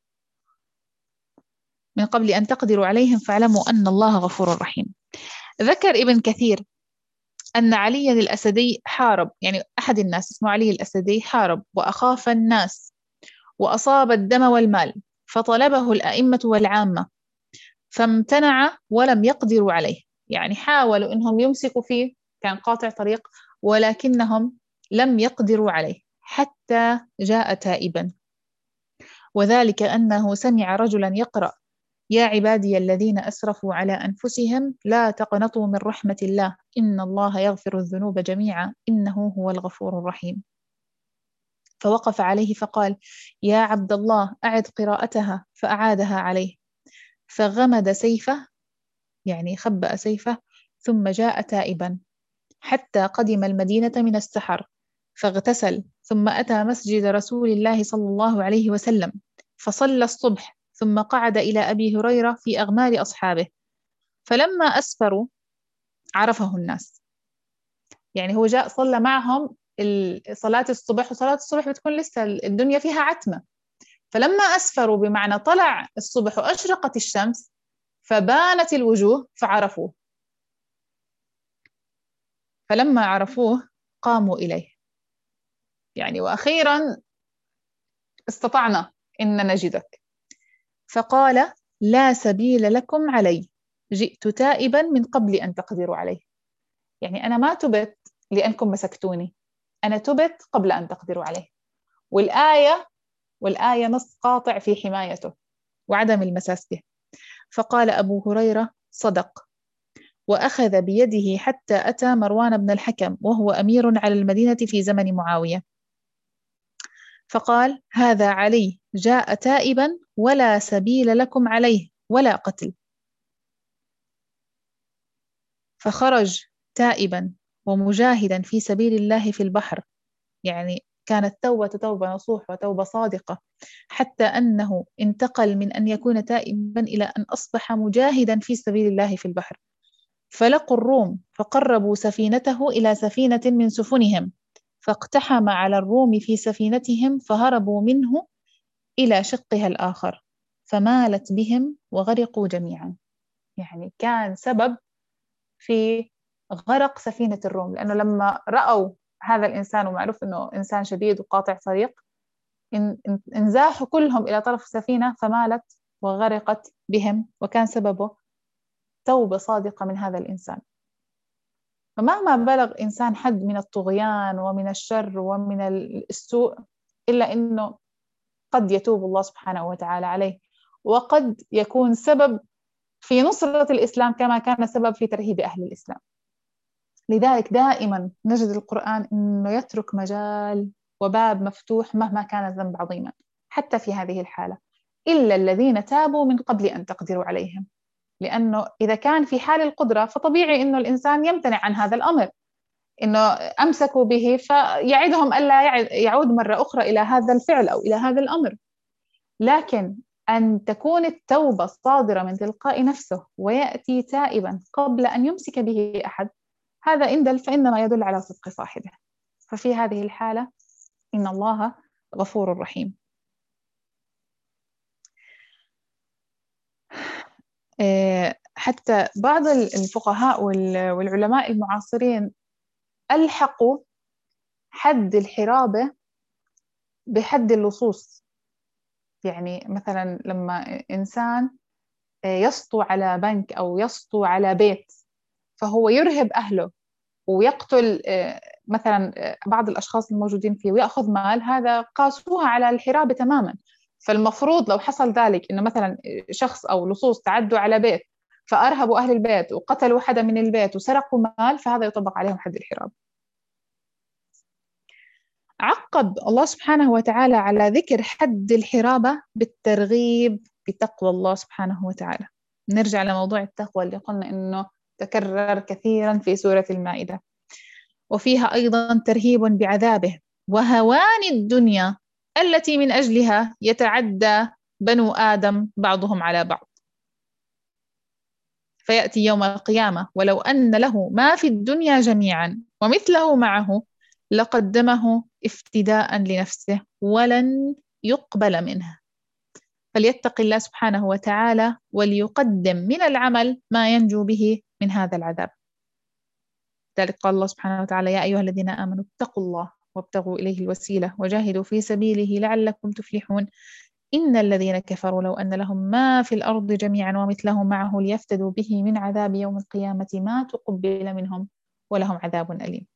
من قبل أن تقدروا عليهم فاعلموا أن الله غفور رحيم. ذكر ابن كثير أن علي الأسدي حارب، يعني أحد الناس اسمه علي الأسدي، حارب وأخاف الناس وأصاب الدم والمال، فطلبه الأئمة والعامة فامتنع ولم يقدروا عليه. يعني حاولوا إنهم يمسكوا فيه، كان قاطع طريق، ولكنهم لم يقدروا عليه حتى جاء تائبا. وذلك أنه سمع رجلا يقرأ: يا عبادي الذين أسرفوا على أنفسهم لا تقنطوا من رحمة الله إن الله يغفر الذنوب جميعا إنه هو الغفور الرحيم. فوقف عليه فقال: يا عبد الله أعد قراءتها، فأعادها عليه، فغمد سيفه، يعني خبأ سيفه، ثم جاء تائبا حتى قدم المدينة من السحر، فاغتسل، ثم أتى مسجد رسول الله صلى الله عليه وسلم فصلى الصبح، ثم قعد إلى أبي هريرة في أغمار أصحابه، فلما أسفروا عرفه الناس. يعني هو جاء صلى معهم صلاة الصبح، وصلاة الصبح بتكون لسه الدنيا فيها عتمة، فلما أسفروا بمعنى طلع الصبح وأشرقت الشمس فبانت الوجوه فعرفوه، فلما عرفوه قاموا إليه، يعني وأخيرا استطعنا إن نجدك. فقال: لا سبيل لكم علي، جئت تائبا من قبل أن تقدروا عليه. يعني أنا ما تبت لأنكم مسكتوني، أنا تبت قبل أن تقدروا عليه. والآية والآية نص قاطع في حمايته وعدم المساس به. فقال أبو هريرة: صدق. وأخذ بيده حتى أتى مروان بن الحكم وهو أمير على المدينة في زمن معاوية، فقال: هذا علي جاء تائبا ولا سبيل لكم عليه ولا قتل. فخرج تائبا ومجاهدا في سبيل الله في البحر، يعني كانت توبة توبة نصوح وتوبة صادقة، حتى أنه انتقل من أن يكون تائبا إلى أن أصبح مجاهدا في سبيل الله في البحر. فلقوا الروم فقربوا سفينته إلى سفينة من سفنهم، فاقتحم على الروم في سفينتهم فهربوا منه إلى شقها الآخر، فمالت بهم وغرقوا جميعا. يعني كان سبب في غرق سفينة الروم، لأنه لما رأوا هذا الإنسان، ومعروف أنه إنسان شديد وقاطع طريق، انزاحوا كلهم إلى طرف السفينة فمالت وغرقت بهم، وكان سببه توبة صادقة من هذا الإنسان. فمهما بلغ إنسان حد من الطغيان ومن الشر ومن السوء، إلا أنه قد يتوب الله سبحانه وتعالى عليه، وقد يكون سبب في نصرة الإسلام كما كان سبب في ترهيب أهل الإسلام. لذلك دائما نجد القرآن أنه يترك مجال وباب مفتوح مهما كان الذنب عظيما، حتى في هذه الحالة: إلا الذين تابوا من قبل أن تقدروا عليهم. لأنه إذا كان في حال القدرة فطبيعي أنه الإنسان يمتنع عن هذا الأمر، إنه أمسكوا به فيعدهم ألا يعود مرة أخرى إلى هذا الفعل أو إلى هذا الأمر. لكن أن تكون التوبة صادرة من تلقاء نفسه ويأتي تائبا قبل أن يمسك به أحد، هذا إن دل فإنما يدل على صدق صاحبه. ففي هذه الحالة إن الله غفور رحيم. حتى بعض الفقهاء والعلماء المعاصرين ألحقوا حد الحرابة بحد اللصوص. يعني مثلا لما إنسان يسطو على بنك أو يسطو على بيت فهو يرهب أهله ويقتل مثلا بعض الأشخاص الموجودين فيه ويأخذ مال، هذا قاسوها على الحرابة تماما. فالمفروض لو حصل ذلك إنه مثلا شخص أو لصوص تعدوا على بيت فأرهبوا أهل البيت وقتلوا حدا من البيت وسرقوا مال، فهذا يطبق عليهم حد الحرابة. عقب الله سبحانه وتعالى على ذكر حد الحرابة بالترغيب بتقوى الله سبحانه وتعالى. نرجع لموضوع التقوى اللي قلنا إنه تكرر كثيرا في سورة المائدة. وفيها أيضا ترهيب بعذابه وهوان الدنيا التي من أجلها يتعدى بنو آدم بعضهم على بعض، فيأتي يوم القيامة ولو أن له ما في الدنيا جميعا ومثله معه لقدمه افتداء لنفسه ولن يقبل منه، فليتق الله سبحانه وتعالى وليقدم من العمل ما ينجو به من هذا العذاب. ذلك قال الله سبحانه وتعالى: يا أيها الذين آمنوا اتقوا الله وابتغوا إليه الوسيلة وجاهدوا في سبيله لعلكم تفلحون إن الذين كفروا لو أن لهم ما في الأرض جميعا ومثله معه ليفتدوا به من عذاب يوم القيامة ما تقبل منهم ولهم عذاب أليم.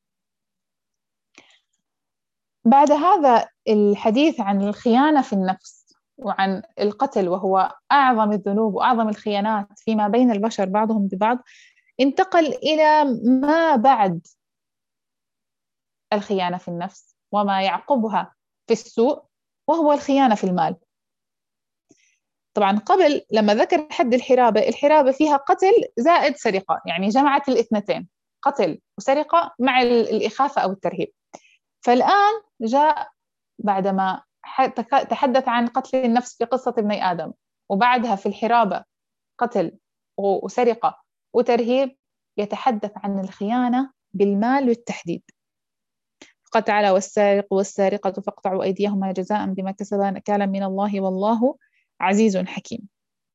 بعد هذا الحديث عن الخيانة في النفس وعن القتل، وهو أعظم الذنوب وأعظم الخيانات فيما بين البشر بعضهم ببعض، انتقل إلى ما بعد الخيانة في النفس وما يعقبها في السوء، وهو الخيانة في المال. طبعا قبل لما ذكر حد الحرابة، الحرابة فيها قتل زائد سرقة، يعني جمعت الاثنتين، قتل وسرقة مع الإخافة أو الترهيب. فالآن جاء بعدما تحدث عن قتل النفس في قصة ابني آدم، وبعدها في الحرابة قتل وسرقة وترهيب، يتحدث عن الخيانة بالمال بالتحديد. قال تعالى: والسارق والسارقة فاقطعوا أيديهما جزاء بما كسبا نكالا من الله والله عزيز حكيم.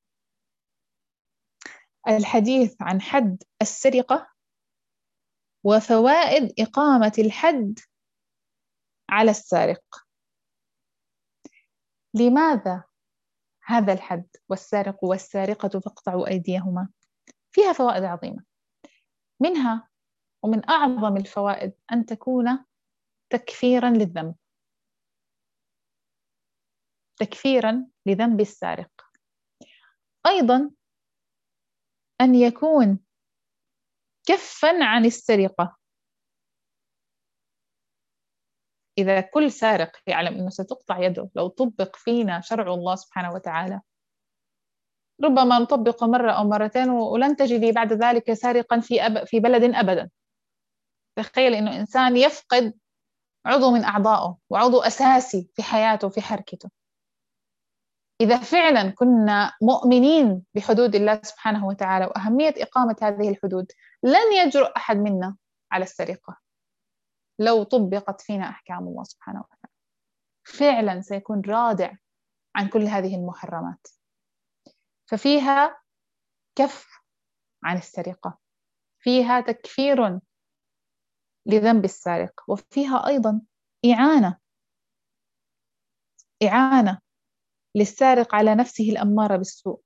الحديث عن حد السرقة وفوائد إقامة الحد على السارق. لماذا هذا الحد؟ والسارق والسارقة فاقطعوا أيديهما، فيها فوائد عظيمة. منها ومن أعظم الفوائد أن تكون تكفيرا للذنب، تكفيرا لذنب السارق. أيضا أن يكون كفا عن السرقة. إذا كل سارق يعلم أنه ستقطع يده، لو طبق فينا شرع الله سبحانه وتعالى، ربما نطبقه مرة أو مرتين ولن تجدي بعد ذلك سارقا في أب... في بلد أبدا. تخيل أنه إنسان يفقد عضو من أعضائه وعضو أساسي في حياته وفي حركته. إذا فعلا كنا مؤمنين بحدود الله سبحانه وتعالى وأهمية إقامة هذه الحدود، لن يجرؤ أحد منا على السرقة لو طبقت فينا أحكام الله سبحانه وتعالى. فعلا سيكون رادع عن كل هذه المحرمات. ففيها كف عن السرقة، فيها تكفير لذنب السارق، وفيها أيضا إعانة إعانة للسارق على نفسه الأمارة بالسوء.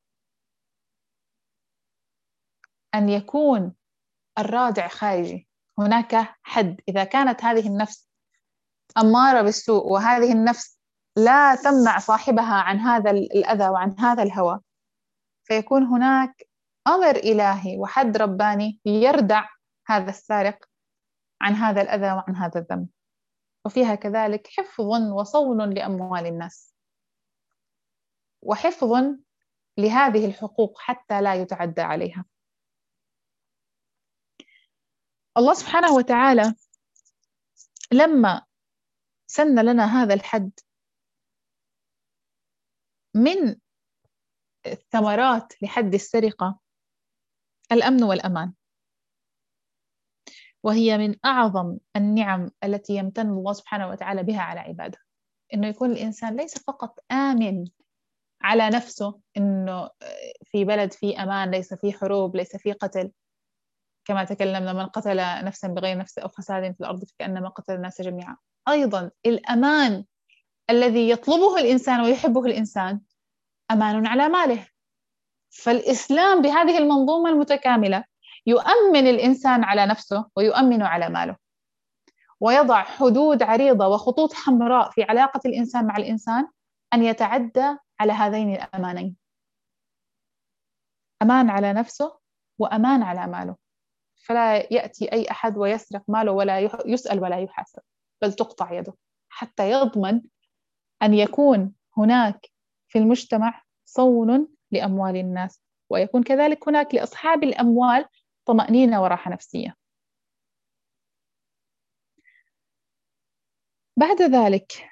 أن يكون الرادع خارجي، هناك حد. إذا كانت هذه النفس أمارة بالسوء وهذه النفس لا تمنع صاحبها عن هذا الأذى وعن هذا الهوى، فيكون هناك أمر إلهي وحد رباني يردع هذا السارق عن هذا الأذى وعن هذا الذنب. وفيها كذلك حفظ وصون لأموال الناس، وحفظ لهذه الحقوق حتى لا يتعدى عليها. الله سبحانه وتعالى لما سن لنا هذا الحد، من الثمرات لحد السرقة الأمن والأمان، وهي من أعظم النعم التي يمتن الله سبحانه وتعالى بها على عباده. إنه يكون الإنسان ليس فقط آمن على نفسه، إنه في بلد فيه أمان، ليس فيه حروب، ليس فيه قتل، كما تكلمنا: من قتل نفسا بغير نفس أو فساد في الأرض فكأنما قتل الناس جميعا. أيضا الأمان الذي يطلبه الإنسان ويحبه الإنسان أمان على ماله. فالإسلام بهذه المنظومة المتكاملة يؤمن الإنسان على نفسه ويؤمن على ماله، ويضع حدود عريضة وخطوط حمراء في علاقة الإنسان مع الإنسان أن يتعدى على هذين الأمانين: أمان على نفسه وأمان على ماله. فلا يأتي أي أحد ويسرق ماله ولا يسأل ولا يحاسب، بل تقطع يده، حتى يضمن أن يكون هناك في المجتمع صون لأموال الناس، ويكون كذلك هناك لأصحاب الأموال طمأنينة وراحة نفسية. بعد ذلك،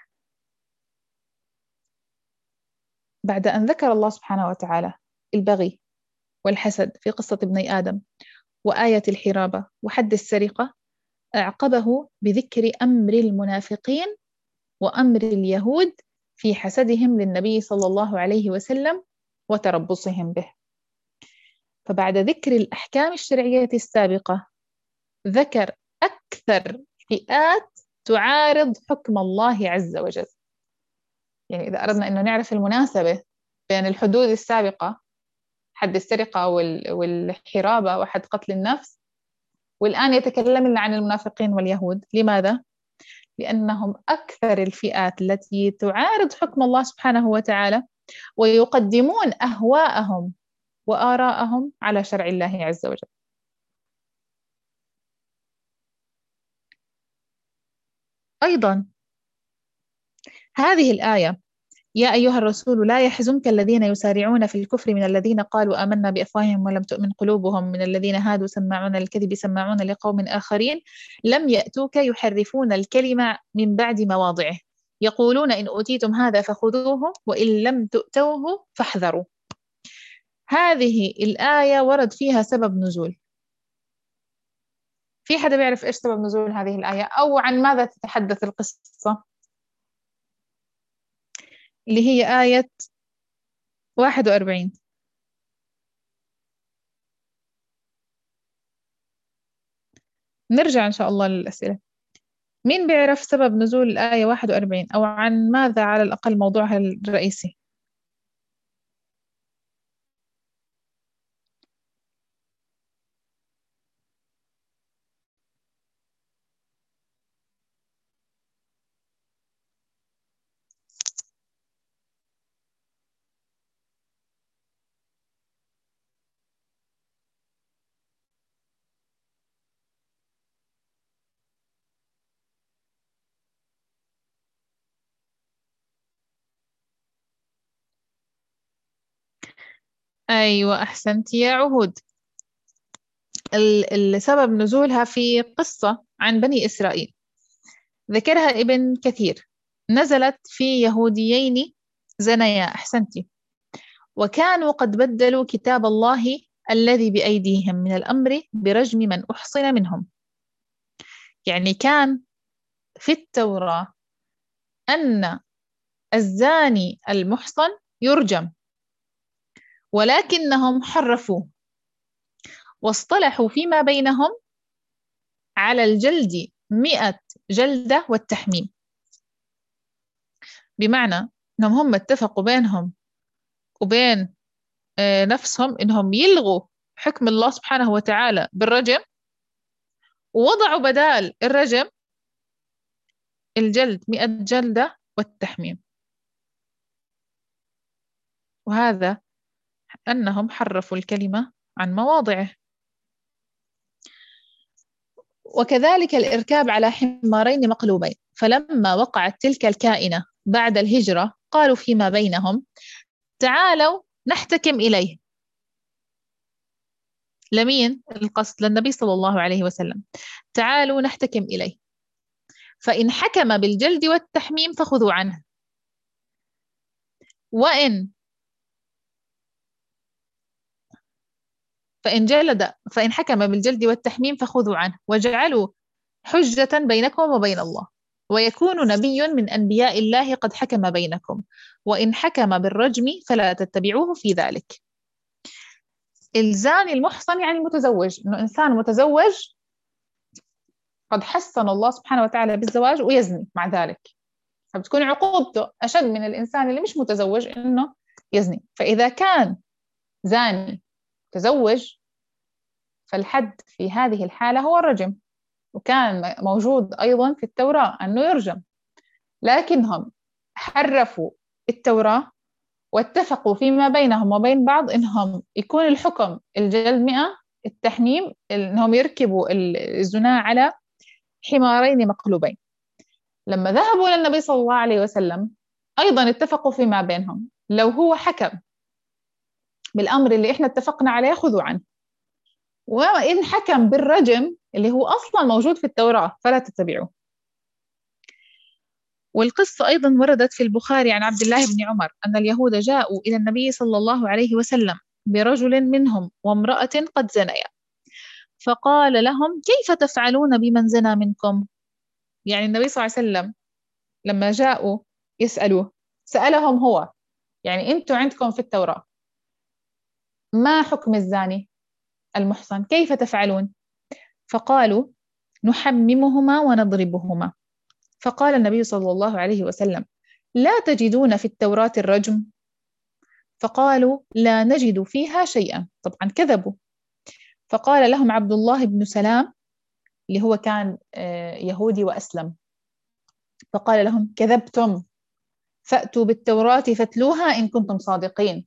بعد أن ذكر الله سبحانه وتعالى البغي والحسد في قصة ابني آدم وآية الحرابة وحد السرقة، أعقبه بذكر أمر المنافقين وأمر اليهود في حسدهم للنبي صلى الله عليه وسلم وتربصهم به. فبعد ذكر الأحكام الشرعية السابقة ذكر أكثر فئات تعارض حكم الله عز وجل. يعني إذا أردنا أنه نعرف المناسبة بين الحدود السابقة، حد السرقة والحرابة وحد قتل النفس، والآن يتكلم لنا عن المنافقين واليهود. لماذا؟ لأنهم أكثر الفئات التي تعارض حكم الله سبحانه وتعالى ويقدمون أهواءهم وآراءهم على شرع الله عز وجل. أيضا هذه الآية: يا أيها الرسول لا يحزنك الذين يسارعون في الكفر من الذين قالوا آمنا بأفواههم ولم تؤمن قلوبهم من الذين هادوا سماعون للكذب سماعون لقوم آخرين لم يأتوك يحرفون الكلمة من بعد مواضعه يقولون إن أوتيتم هذا فخذوه وإن لم تؤتوه فاحذروا. هذه الآية ورد فيها سبب نزول. في حدا بيعرف إيش سبب نزول هذه الآية أو عن ماذا تتحدث القصة؟ اللي هي آية واحد وأربعين. نرجع إن شاء الله للأسئلة. مين بيعرف سبب نزول الآية واحد وأربعين أو عن ماذا على الأقل موضوعها الرئيسي؟ أيوة أحسنت يا عهود. السبب نزولها في قصة عن بني إسرائيل ذكرها ابن كثير، نزلت في يهوديين زنيا. أحسنتي. وكانوا قد بدلوا كتاب الله الذي بأيديهم من الأمر برجم من أحصن منهم. يعني كان في التوراة أن الزاني المحصن يرجم، ولكنهم حرفوه واصطلحوا فيما بينهم على الجلد مئة جلدة والتحميم. بمعنى أنهم هم اتفقوا بينهم وبين نفسهم أنهم يلغوا حكم الله سبحانه وتعالى بالرجم، ووضعوا بدال الرجم الجلد مئة جلدة والتحميم. وهذا أنهم حرفوا الكلمة عن مواضعه. وكذلك الإركاب على حمارين مقلوبين، فلما وقعت تلك الكائنة بعد الهجرة قالوا فيما بينهم تعالوا نحتكم إليه. لمين القصد؟ للنبي صلى الله عليه وسلم. تعالوا نحتكم إليه فإن حكم بالجلد والتحميم فخذوا عنه، وإن فإن جلد فإن حكم بالجلد والتحميم فخذوا عنه واجعلوا حجة بينكم وبين الله ويكون نبي من أنبياء الله قد حكم بينكم وإن حكم بالرجم فلا تتبعوه في ذلك. الزاني المحصن يعني المتزوج، إنه إنسان متزوج قد حسن الله سبحانه وتعالى بالزواج ويزني مع ذلك، فبتكون عقوبته أشد من الإنسان اللي مش متزوج إنه يزني. فإذا كان زاني تزوج فالحد في هذه الحالة هو الرجم، وكان موجود أيضا في التوراة أنه يرجم، لكنهم حرفوا التوراة واتفقوا فيما بينهم وبين بعض إنهم يكون الحكم الجلد مئة، التحميم إنهم يركبوا الزنا على حمارين مقلوبين. لما ذهبوا للنبي صلى الله عليه وسلم أيضا اتفقوا فيما بينهم لو هو حكم بالأمر اللي إحنا اتفقنا عليه خذوا عنه، وإن حكم بالرجم اللي هو أصلا موجود في التوراة فلا تتبعوه. والقصة أيضا وردت في البخاري عن عبد الله بن عمر أن اليهود جاءوا إلى النبي صلى الله عليه وسلم برجل منهم وامرأة قد زنيا، فقال لهم: كيف تفعلون بمن زنى منكم؟ يعني النبي صلى الله عليه وسلم لما جاءوا يسألوه سألهم هو، يعني أنتم عندكم في التوراة ما حكم الزاني المحصن، كيف تفعلون؟ فقالوا: نحممهما ونضربهما. فقال النبي صلى الله عليه وسلم: لا تجدون في التوراة الرجم؟ فقالوا: لا نجد فيها شيئا. طبعا كذبوا. فقال لهم عبد الله بن سلام اللي هو كان يهودي وأسلم، فقال لهم: كذبتم، فأتوا بالتوراة فاتلوها إن كنتم صادقين.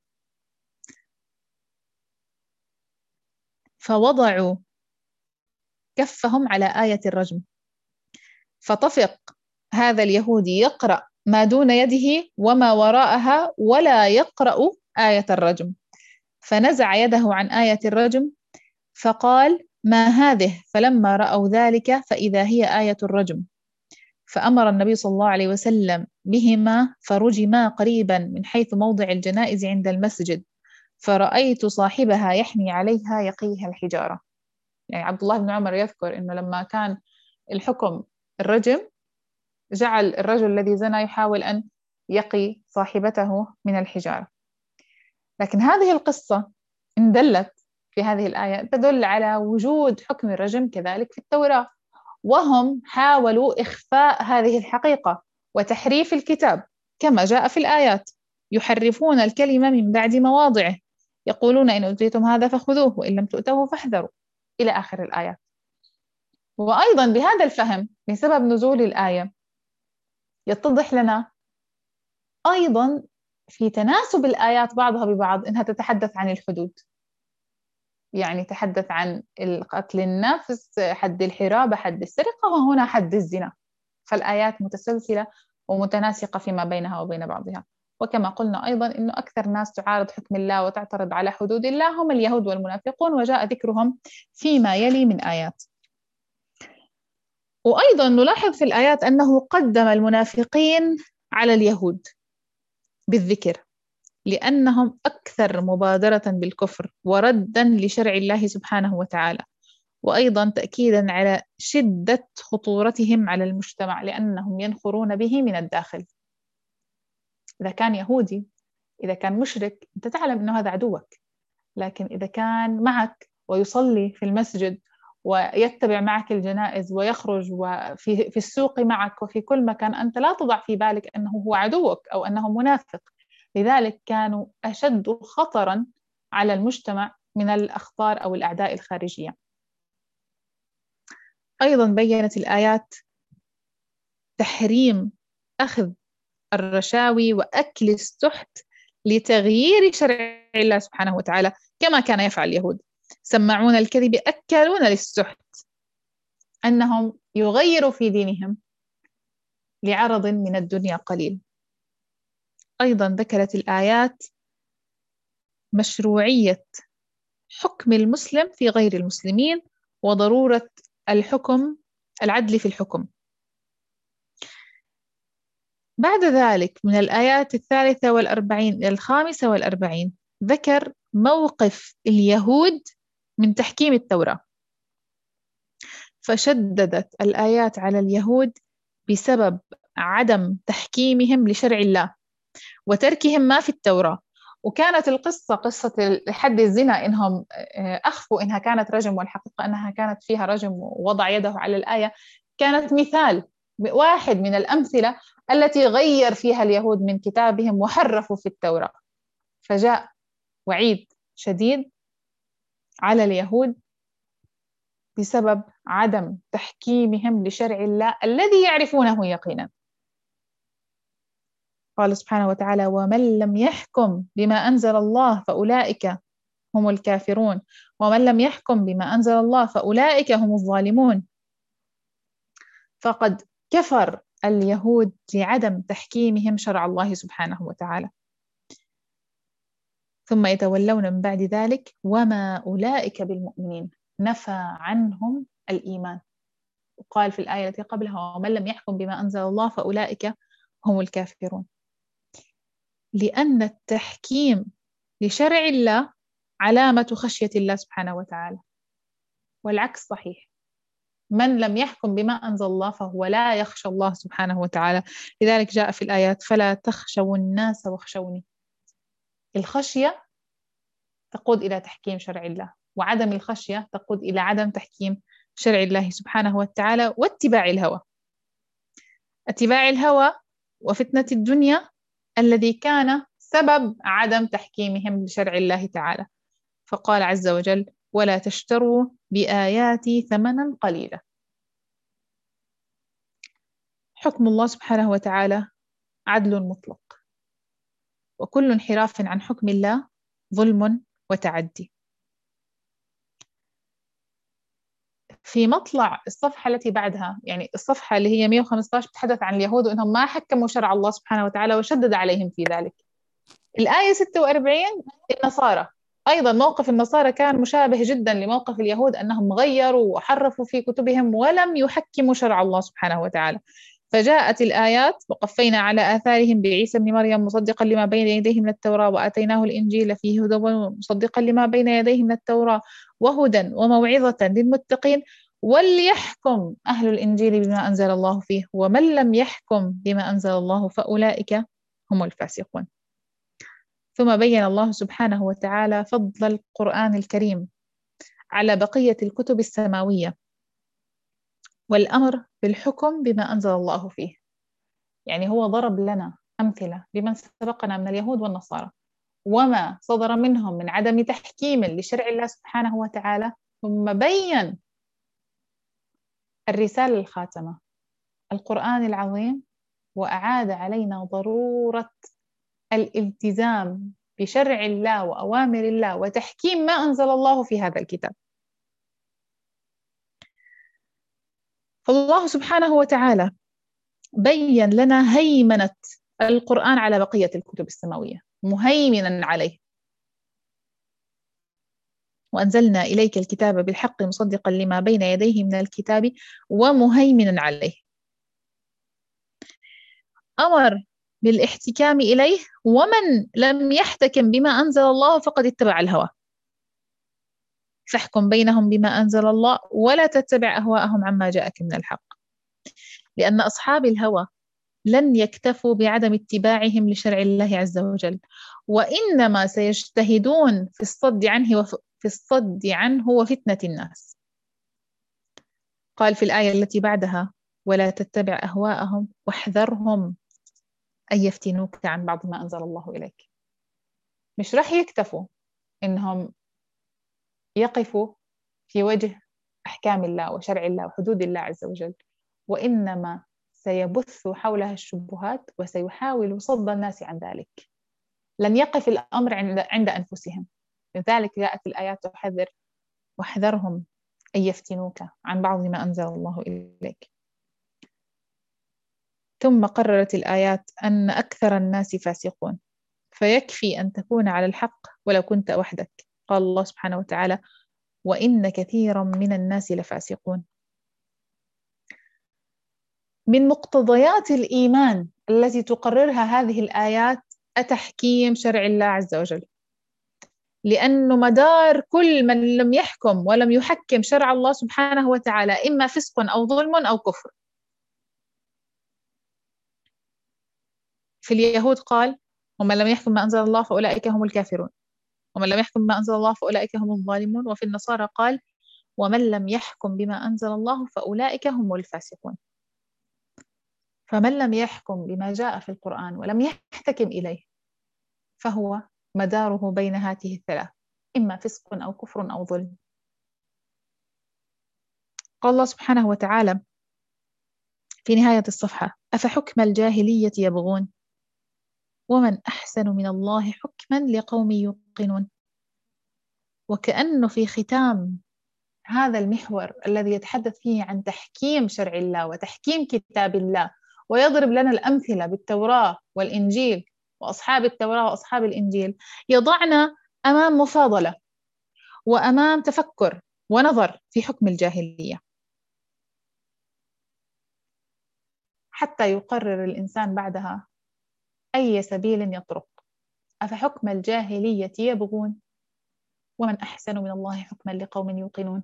فوضعوا كفهم على آية الرجم، فطفق هذا اليهودي يقرأ ما دون يده وما وراءها ولا يقرأ آية الرجم، فنزع يده عن آية الرجم فقال: ما هذه؟ فلما رأوا ذلك فإذا هي آية الرجم، فأمر النبي صلى الله عليه وسلم بهما فرجما قريبا من حيث موضع الجنائز عند المسجد، فرأيت صاحبها يحمي عليها يقيها الحجارة. يعني عبد الله بن عمر يذكر إنه لما كان الحكم الرجم جعل الرجل الذي زنى يحاول أن يقي صاحبته من الحجارة. لكن هذه القصة إن دلت في هذه الآية تدل على وجود حكم الرجم كذلك في التوراة، وهم حاولوا إخفاء هذه الحقيقة وتحريف الكتاب كما جاء في الآيات: يحرفون الكلمة من بعد مواضعه، يقولون إن أوتيتم هذا فخذوه وإن لم تؤتوه فاحذروا، إلى آخر الآيات. وأيضا بهذا الفهم بسبب نزول الآية يتضح لنا أيضا في تناسب الآيات بعضها ببعض إنها تتحدث عن الحدود، يعني تحدث عن قتل النفس، حد الحرابة، حد السرقة، وهنا حد الزنا. فالآيات متسلسلة ومتناسقة فيما بينها وبين بعضها. وكما قلنا أيضا إنه أكثر ناس تعارض حكم الله وتعترض على حدود الله هم اليهود والمنافقون، وجاء ذكرهم فيما يلي من آيات. وأيضا نلاحظ في الآيات أنه قدم المنافقين على اليهود بالذكر، لأنهم أكثر مبادرة بالكفر وردا لشرع الله سبحانه وتعالى، وأيضا تأكيدا على شدة خطورتهم على المجتمع لأنهم ينخرون به من الداخل. إذا كان يهودي، إذا كان مشرك، أنت تعلم أنه هذا عدوك، لكن إذا كان معك ويصلي في المسجد ويتبع معك الجنائز ويخرج وفي في السوق معك وفي كل مكان، أنت لا تضع في بالك أنه هو عدوك أو أنه منافق. لذلك كانوا أشد خطرا على المجتمع من الأخطار أو الأعداء الخارجية. أيضا بيّنت الآيات تحريم أخذ الرشاوي وأكل السحت لتغيير شرع الله سبحانه وتعالى كما كان يفعل اليهود، سماعون الكذب أكلون للسحت، أنهم يغيروا في دينهم لعرض من الدنيا قليل. أيضا ذكرت الآيات مشروعية حكم المسلم في غير المسلمين وضرورة الحكم العدل في الحكم. بعد ذلك من الآيات الثالثة والأربعين إلى الخامسة والأربعين ذكر موقف اليهود من تحكيم التوراة، فشددت الآيات على اليهود بسبب عدم تحكيمهم لشرع الله وتركهم ما في التوراة. وكانت القصة قصة حد الزنا إنهم أخفوا إنها كانت رجم والحقيقة أنها كانت فيها رجم ووضع يده على الآية، كانت مثال واحد من الأمثلة التي غير فيها اليهود من كتابهم وحرفوا في التوراة. فجاء وعيد شديد على اليهود بسبب عدم تحكيمهم لشرع الله الذي يعرفونه يقينا. قال سبحانه وتعالى: ومن لم يحكم بما أنزل الله فأولئك هم الكافرون ومن لم يحكم بما أنزل الله فأولئك هم الظالمون. فقد كفر اليهود لعدم تحكيمهم شرع الله سبحانه وتعالى، ثم يتولون من بعد ذلك وما أولئك بالمؤمنين. نفى عنهم الإيمان. وقال في الآية التي قبلها: ومن لم يحكم بما أنزل الله فأولئك هم الكافرون. لأن التحكيم لشرع الله علامة خشية الله سبحانه وتعالى، والعكس صحيح. من لم يحكم بما أنزل الله فهو لا يخشى الله سبحانه وتعالى. لذلك جاء في الآيات: فلا تخشوا الناس واخشوني. الخشية تقود إلى تحكيم شرع الله، وعدم الخشية تقود إلى عدم تحكيم شرع الله سبحانه وتعالى واتباع الهوى. اتباع الهوى وفتنة الدنيا الذي كان سبب عدم تحكيمهم لشرع الله تعالى. فقال عز وجل: ولا تشتروا بآياتي ثمنا قليلا. حكم الله سبحانه وتعالى عدل مطلق، وكل انحراف عن حكم الله ظلم وتعدي. في مطلع الصفحة التي بعدها، يعني الصفحة اللي هي مئة وخمسة عشر، بتحدث عن اليهود وأنهم ما حكموا شرع الله سبحانه وتعالى وشدد عليهم في ذلك. الآية ستة وأربعين النصارى، أيضا موقف النصارى كان مشابه جدا لموقف اليهود، أنهم غيروا وحرفوا في كتبهم ولم يحكموا شرع الله سبحانه وتعالى. فجاءت الآيات: وقفينا على آثارهم بعيسى ابن مريم مصدقا لما بين يديه من التوراة وآتيناه الإنجيل فيه هدى مصدقا لما بين يديه من التوراة وهدى وموعظة للمتقين وليحكم أهل الإنجيل بما أنزل الله فيه ومن لم يحكم بما أنزل الله فأولئك هم الفاسقون. ثم بين الله سبحانه وتعالى فضل القرآن الكريم على بقية الكتب السماوية والأمر بالحكم بما أنزل الله فيه. يعني هو ضرب لنا أمثلة لمن سبقنا من اليهود والنصارى وما صدر منهم من عدم تحكيم لشرع الله سبحانه وتعالى، ثم بين الرسالة الخاتمة القرآن العظيم، وأعاد علينا ضرورة الالتزام بشرع الله وأوامر الله وتحكيم ما أنزل الله في هذا الكتاب. فالله سبحانه وتعالى بين لنا هيمنة القرآن على بقية الكتب السماوية، مهيمنا عليه. وأنزلنا إليك الكتاب بالحق مصدقا لما بين يديه من الكتاب ومهيمنا عليه. أمر بالاحتكام إليه، ومن لم يحتكم بما أنزل الله فقد اتبع الهوى. فاحكم بينهم بما أنزل الله ولا تتبع أهواءهم عما جاءك من الحق. لأن أصحاب الهوى لن يكتفوا بعدم اتباعهم لشرع الله عز وجل، وإنما سيجتهدون في الصد عنه وفي الصد عنه وفتنة الناس. قال في الآية التي بعدها: ولا تتبع أهواءهم واحذرهم أن يفتنوك عن بعض ما أنزل الله إليك. مش رح يكتفوا إنهم يقفوا في وجه أحكام الله وشرع الله وحدود الله عز وجل، وإنما سيبث حولها الشبهات وسيحاول صد الناس عن ذلك. لن يقف الأمر عند أنفسهم. لذلك جاءت الآيات تحذر: واحذرهم أن يفتنوك عن بعض ما أنزل الله إليك. ثم قررت الآيات أن أكثر الناس فاسقون، فيكفي أن تكون على الحق ولو كنت وحدك. قال الله سبحانه وتعالى: وإن كثيرا من الناس لفاسقون. من مقتضيات الإيمان التي تقررها هذه الآيات تحكيم شرع الله عز وجل، لأنه مدار كل من لم يحكم ولم يحكم شرع الله سبحانه وتعالى إما فسق أو ظلم أو كفر. في اليهود قال: ومن لم يحكم ما أنزل الله فأولئك هم الكافرون، ومن لم يحكم ما أنزل الله فأولئك هم الظالمون. وفي النصارى قال: ومن لم يحكم بما أنزل الله فأولئك هم الفاسقون. فمن لم يحكم بما جاء في القرآن ولم يحتكم إليه فهو مداره بين هاته الثلاث، إما فسق أو كفر أو ظلم. قال الله سبحانه وتعالى في نهاية الصفحة: أفحكم الجاهلية يبغون ومن أحسن من الله حكما لقوم يوقنون. وكأنه في ختام هذا المحور الذي يتحدث فيه عن تحكيم شرع الله وتحكيم كتاب الله، ويضرب لنا الأمثلة بالتوراة والإنجيل وأصحاب التوراة وأصحاب الإنجيل، يضعنا أمام مفاضلة وأمام تفكر ونظر في حكم الجاهلية حتى يقرر الإنسان بعدها أي سبيل يطرق. أفحكم الجاهلية يبغون ومن أحسن من الله حكما لقوم يوقنون.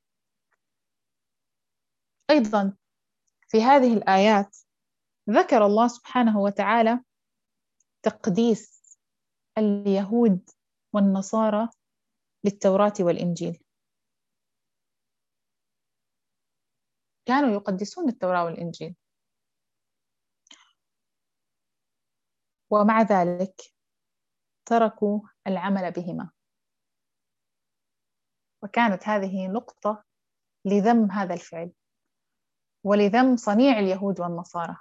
أيضا في هذه الآيات ذكر الله سبحانه وتعالى تقديس اليهود والنصارى للتوراة والإنجيل. كانوا يقدسون التوراة والإنجيل، ومع ذلك تركوا العمل بهما، وكانت هذه نقطة لذم هذا الفعل ولذم صنيع اليهود والنصارى.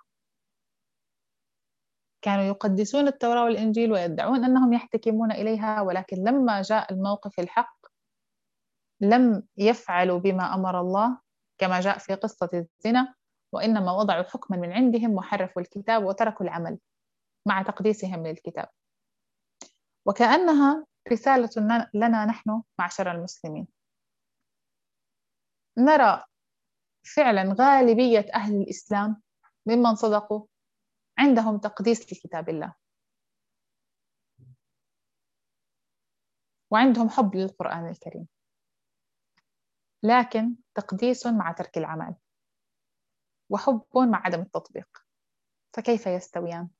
كانوا يقدسون التوراة والإنجيل ويدعون أنهم يحتكمون إليها، ولكن لما جاء الموقف الحق لم يفعلوا بما أمر الله كما جاء في قصة الزنا، وإنما وضعوا حكما من عندهم وحرفوا الكتاب وتركوا العمل مع تقديسهم للكتاب. وكأنها رسالة لنا نحن معشر المسلمين. نرى فعلا غالبية أهل الإسلام ممن صدقوا عندهم تقديس لكتاب الله، وعندهم حب للقرآن الكريم، لكن تقديس مع ترك العمل، وحب مع عدم التطبيق، فكيف يستويان؟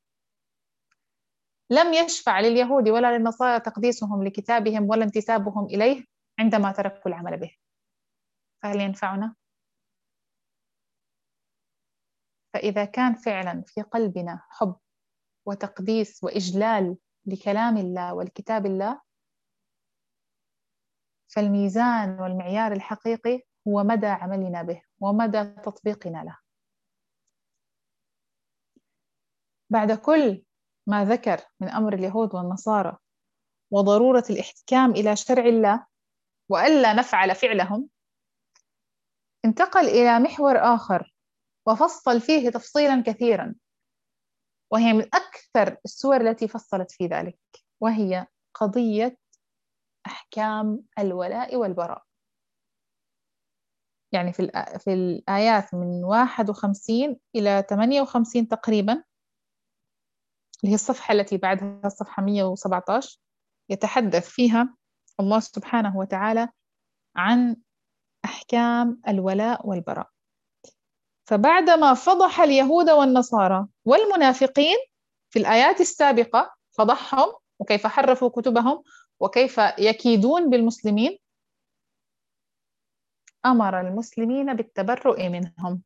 لم يشفع لليهود ولا للنصارى تقديسهم لكتابهم ولا انتسابهم إليه عندما تركوا العمل به، فهل ينفعنا؟ فإذا كان فعلا في قلبنا حب وتقديس وإجلال لكلام الله والكتاب الله، فالميزان والمعيار الحقيقي هو مدى عملنا به ومدى تطبيقنا له. بعد كل ما ذكر من أمر اليهود والنصارى وضرورة الاحتكام إلى شرع الله وألا نفعل فعلهم، انتقل إلى محور آخر وفصل فيه تفصيلا كثيرا، وهي من أكثر السور التي فصلت في ذلك، وهي قضية أحكام الولاء والبراء. يعني في في الآيات من واحد وخمسين إلى ثمانية وخمسين تقريبا، اللي هي الصفحة التي بعدها الصفحة مئة وسبعة عشر، يتحدث فيها الله سبحانه وتعالى عن أحكام الولاء والبراء. فبعدما فضح اليهود والنصارى والمنافقين في الآيات السابقة، فضحهم وكيف حرفوا كتبهم وكيف يكيدون بالمسلمين، أمر المسلمين بالتبرؤ منهم.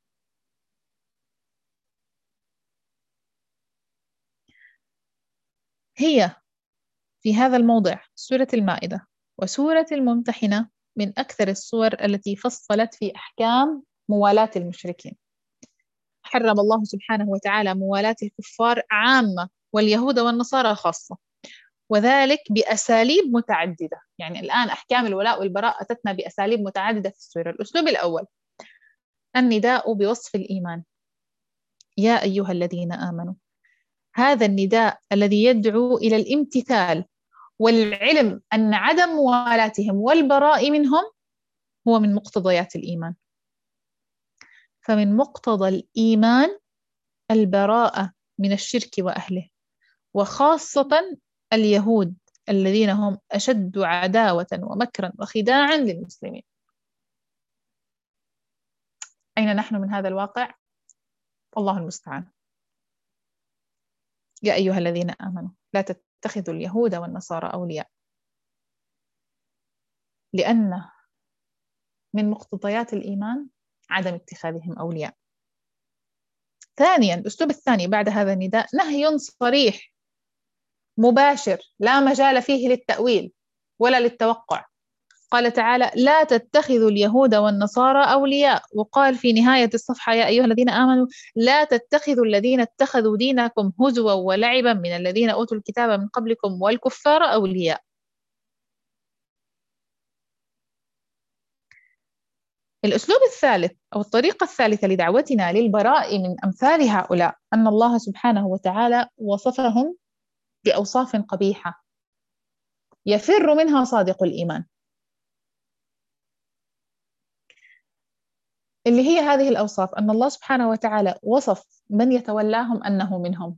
هي في هذا الموضع سورة المائدة وسورة الممتحنة من أكثر السور التي فصلت في أحكام موالاة المشركين. حرم الله سبحانه وتعالى موالاة الكفار عامة واليهود والنصارى خاصة، وذلك بأساليب متعددة. يعني الآن أحكام الولاء والبراء أتتنا بأساليب متعددة في السورة. الأسلوب الأول النداء بوصف الإيمان، يا أيها الذين آمنوا. هذا النداء الذي يدعو إلى الامتثال والعلم أن عدم موالاتهم والبراء منهم هو من مقتضيات الإيمان. فمن مقتضى الإيمان البراءة من الشرك وأهله، وخاصة اليهود الذين هم أشد عداوة ومكرا وخداعا للمسلمين. أين نحن من هذا الواقع؟ الله المستعان. يا أيها الذين آمنوا لا تتخذوا اليهود والنصارى أولياء، لأن من مقتضيات الإيمان عدم اتخاذهم أولياء. ثانيا الأسلوب الثاني بعد هذا النداء نهي صريح مباشر لا مجال فيه للتأويل ولا للتوقع. قال تعالى لا تتخذوا اليهود والنصارى أولياء، وقال في نهاية الصفحة يا أيها الذين آمنوا لا تتخذوا الذين اتخذوا دينكم هزوا ولعبا من الذين أوتوا الكتاب من قبلكم والكفار أولياء. الأسلوب الثالث أو الطريقة الثالثة لدعوتنا للبراء من أمثال هؤلاء أن الله سبحانه وتعالى وصفهم بأوصاف قبيحة يفر منها صادق الإيمان. اللي هي هذه الأوصاف، أن الله سبحانه وتعالى وصف من يتولاهم أنه منهم،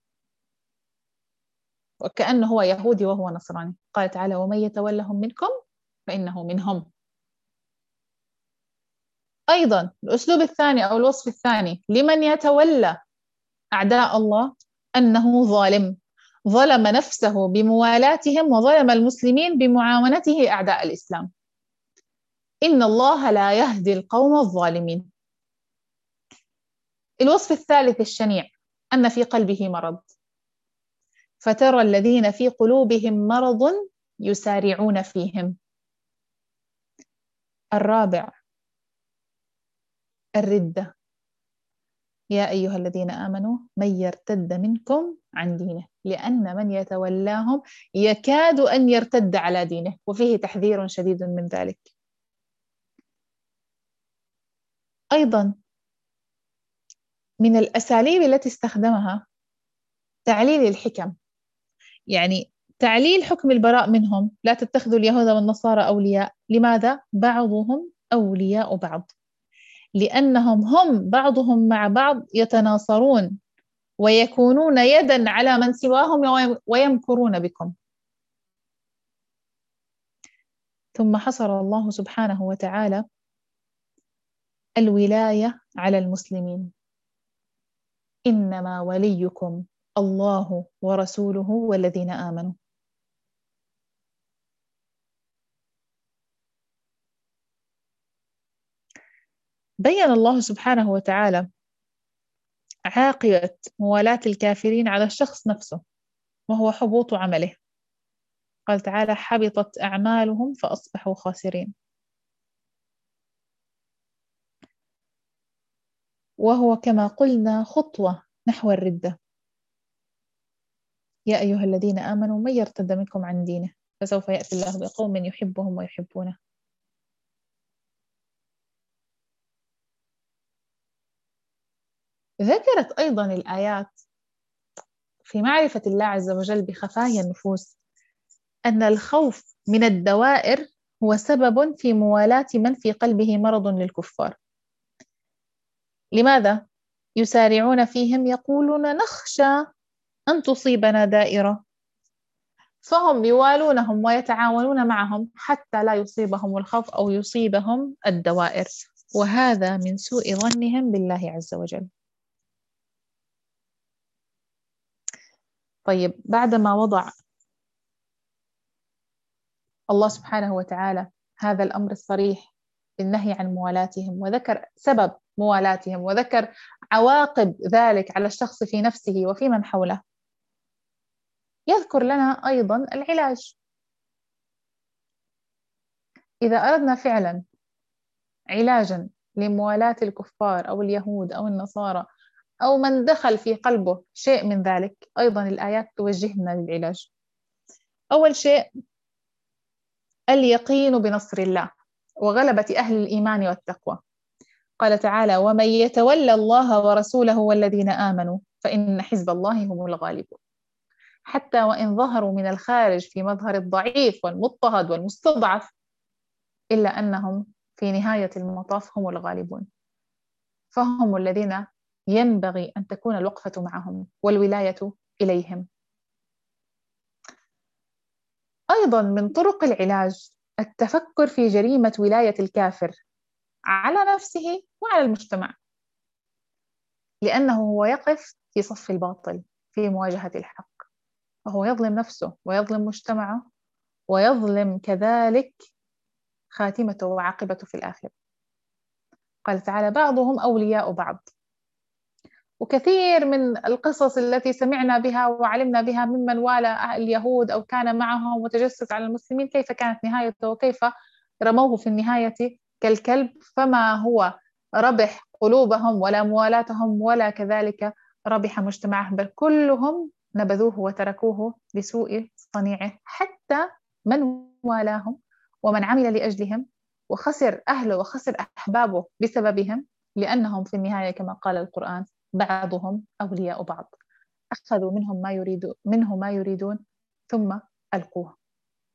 وكأنه هو يهودي وهو نصراني. قال تعالى ومن يتولهم منكم فإنه منهم. أيضا الأسلوب الثاني أو الوصف الثاني لمن يتولى أعداء الله أنه ظالم، ظلم نفسه بموالاتهم وظلم المسلمين بمعاونته أعداء الإسلام. إن الله لا يهدي القوم الظالمين. الوصف الثالث الشنيع أن في قلبه مرض، فترى الذين في قلوبهم مرض يسارعون فيهم. الرابع الردة. يا أيها الذين آمنوا من يرتد منكم عن دينه، لأن من يتولاهم يكاد أن يرتد على دينه، وفيه تحذير شديد من ذلك. أيضا من الأساليب التي استخدمها تعليل الحكم، يعني تعليل حكم البراء منهم، لا تتخذوا اليهود والنصارى أولياء. لماذا؟ بعضهم أولياء بعض، لأنهم هم بعضهم مع بعض يتناصرون ويكونون يدا على من سواهم ويمكرون بكم. ثم حصر الله سبحانه وتعالى الولاية على المسلمين. إنما وليكم الله ورسوله والذين آمنوا. بين الله سبحانه وتعالى عاقبة موالاة الكافرين على الشخص نفسه، وهو حبوط عمله. قال تعالى حبطت أعمالهم فأصبحوا خاسرين، وهو كما قلنا خطوة نحو الردة. يا أيها الذين آمنوا من يرتد منكم عن دينه فسوف يأتي الله بقوم يحبهم ويحبونه. ذكرت أيضا الآيات في معرفة الله عز وجل بخفايا النفوس أن الخوف من الدوائر هو سبب في موالاة من في قلبه مرض للكفار. لماذا؟ يسارعون فيهم يقولون نخشى أن تصيبنا دائرة، فهم يوالونهم ويتعاونون معهم حتى لا يصيبهم الخوف أو يصيبهم الدوائر، وهذا من سوء ظنهم بالله عز وجل. طيب، بعدما وضع الله سبحانه وتعالى هذا الأمر الصريح بالنهي عن موالاتهم، وذكر سبب موالاتهم، وذكر عواقب ذلك على الشخص في نفسه وفي من حوله، يذكر لنا أيضا العلاج. إذا أردنا فعلا علاجا لموالاة الكفار أو اليهود أو النصارى أو من دخل في قلبه شيء من ذلك، أيضا الآيات توجهنا للعلاج. أول شيء اليقين بنصر الله وغلبة أهل الإيمان والتقوى. قال تعالى ومن يتولى الله ورسوله والذين آمنوا فإن حزب الله هم الغالبون. حتى وإن ظهروا من الخارج في مظهر الضعيف والمضطهد والمستضعف، إلا أنهم في نهاية المطاف هم الغالبون، فهم الذين ينبغي أن تكون الوقفة معهم والولاية إليهم. أيضا من طرق العلاج التفكر في جريمة ولاية الكافر على نفسه وعلى المجتمع، لأنه هو يقف في صف الباطل في مواجهة الحق، وهو يظلم نفسه ويظلم مجتمعه ويظلم كذلك خاتمته وعاقبته في الآخرة. قال تعالى بعضهم أولياء بعض. وكثير من القصص التي سمعنا بها وعلمنا بها ممن والى اليهود أو كان معهم وتجسس على المسلمين كيف كانت نهايته، وكيف رموه في النهاية كالكلب، فما هو ربح قلوبهم ولا موالاتهم ولا كذلك ربح مجتمعهم، بل كلهم نبذوه وتركوه لسوء صنيعه، حتى من والاهم ومن عمل لأجلهم وخسر أهله وخسر أحبابه بسببهم، لأنهم في النهاية كما قال القرآن بعضهم أولياء بعض، أخذوا منهم ما يريدون منه ما يريدون ثم ألقوه.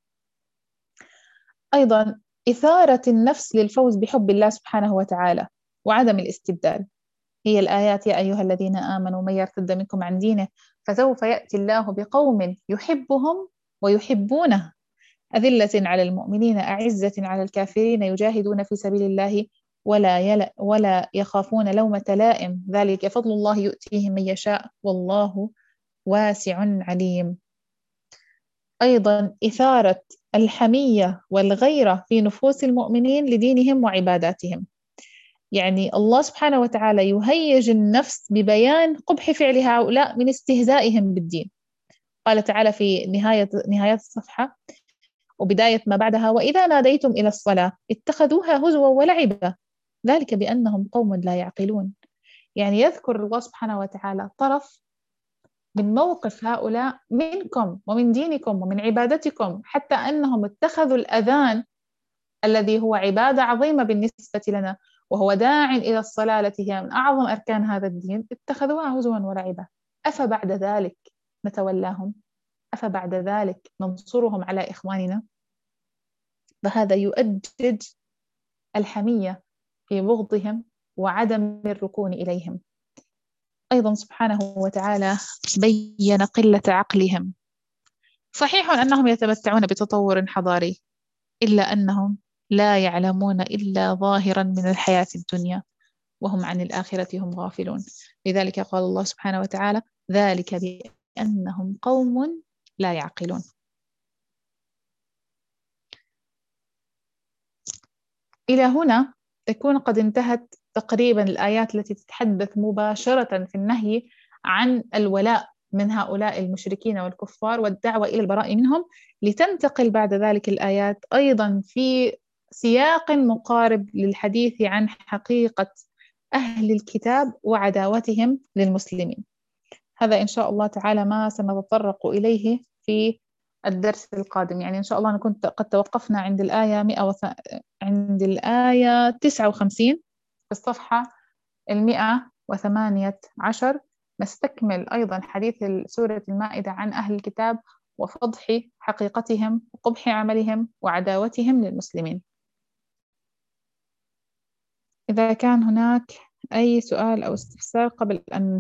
أيضا إثارة النفس للفوز بحب الله سبحانه وتعالى وعدم الاستبدال. هي الآيات: يا أيها الذين آمنوا من يرتد منكم عن دينه فسوف يأتي الله بقوم يحبهم ويحبونه أذلة على المؤمنين أعزة على الكافرين يجاهدون في سبيل الله ولا يلا ولا يخافون لومة لائم ذلك فضل الله يؤتيه من يشاء والله واسع عليم. أيضا إثارة الحمية والغيرة في نفوس المؤمنين لدينهم وعباداتهم. يعني الله سبحانه وتعالى يهيج النفس ببيان قبح فعل هؤلاء من استهزائهم بالدين. قال تعالى في نهاية نهاية الصفحة وبداية ما بعدها: وإذا ناديتم إلى الصلاة اتخذوها هزوا ولعبا ذلك بأنهم قوم لا يعقلون. يعني يذكر الله سبحانه وتعالى طرف من موقف هؤلاء منكم ومن دينكم ومن عبادتكم، حتى أنهم اتخذوا الأذان الذي هو عبادة عظيمة بالنسبة لنا وهو داع إلى الصلاة التي هي من أعظم أركان هذا الدين، اتخذوها هزوا ولعبا. أفبعد ذلك نتولاهم؟ أفبعد ذلك ننصرهم على إخواننا؟ فهذا يؤجج الحمية في بغضهم وعدم الركون إليهم. أيضا سبحانه وتعالى بين قلة عقلهم. صحيح أنهم يتمتعون بتطور حضاري، إلا أنهم لا يعلمون إلا ظاهرا من الحياة الدنيا وهم عن الآخرة هم غافلون. لذلك قال الله سبحانه وتعالى: ذلك بأنهم قوم لا يعقلون. إلى هنا تكون قد انتهت تقريبا الآيات التي تتحدث مباشرة في النهي عن الولاء من هؤلاء المشركين والكفار والدعوة إلى البراء منهم، لتنتقل بعد ذلك الآيات أيضا في سياق مقارب للحديث عن حقيقة أهل الكتاب وعداوتهم للمسلمين. هذا إن شاء الله تعالى ما سنتطرق إليه في الدرس القادم. يعني إن شاء الله نكون قد توقفنا عند الآية مئة وث... عند الآية تسعة وخمسين في الصفحة المئة وثمانية عشر. نستكمل أيضا حديث سورة المائدة عن أهل الكتاب وفضح حقيقتهم وقبح عملهم وعداوتهم للمسلمين. إذا كان هناك أي سؤال أو استفسار قبل أن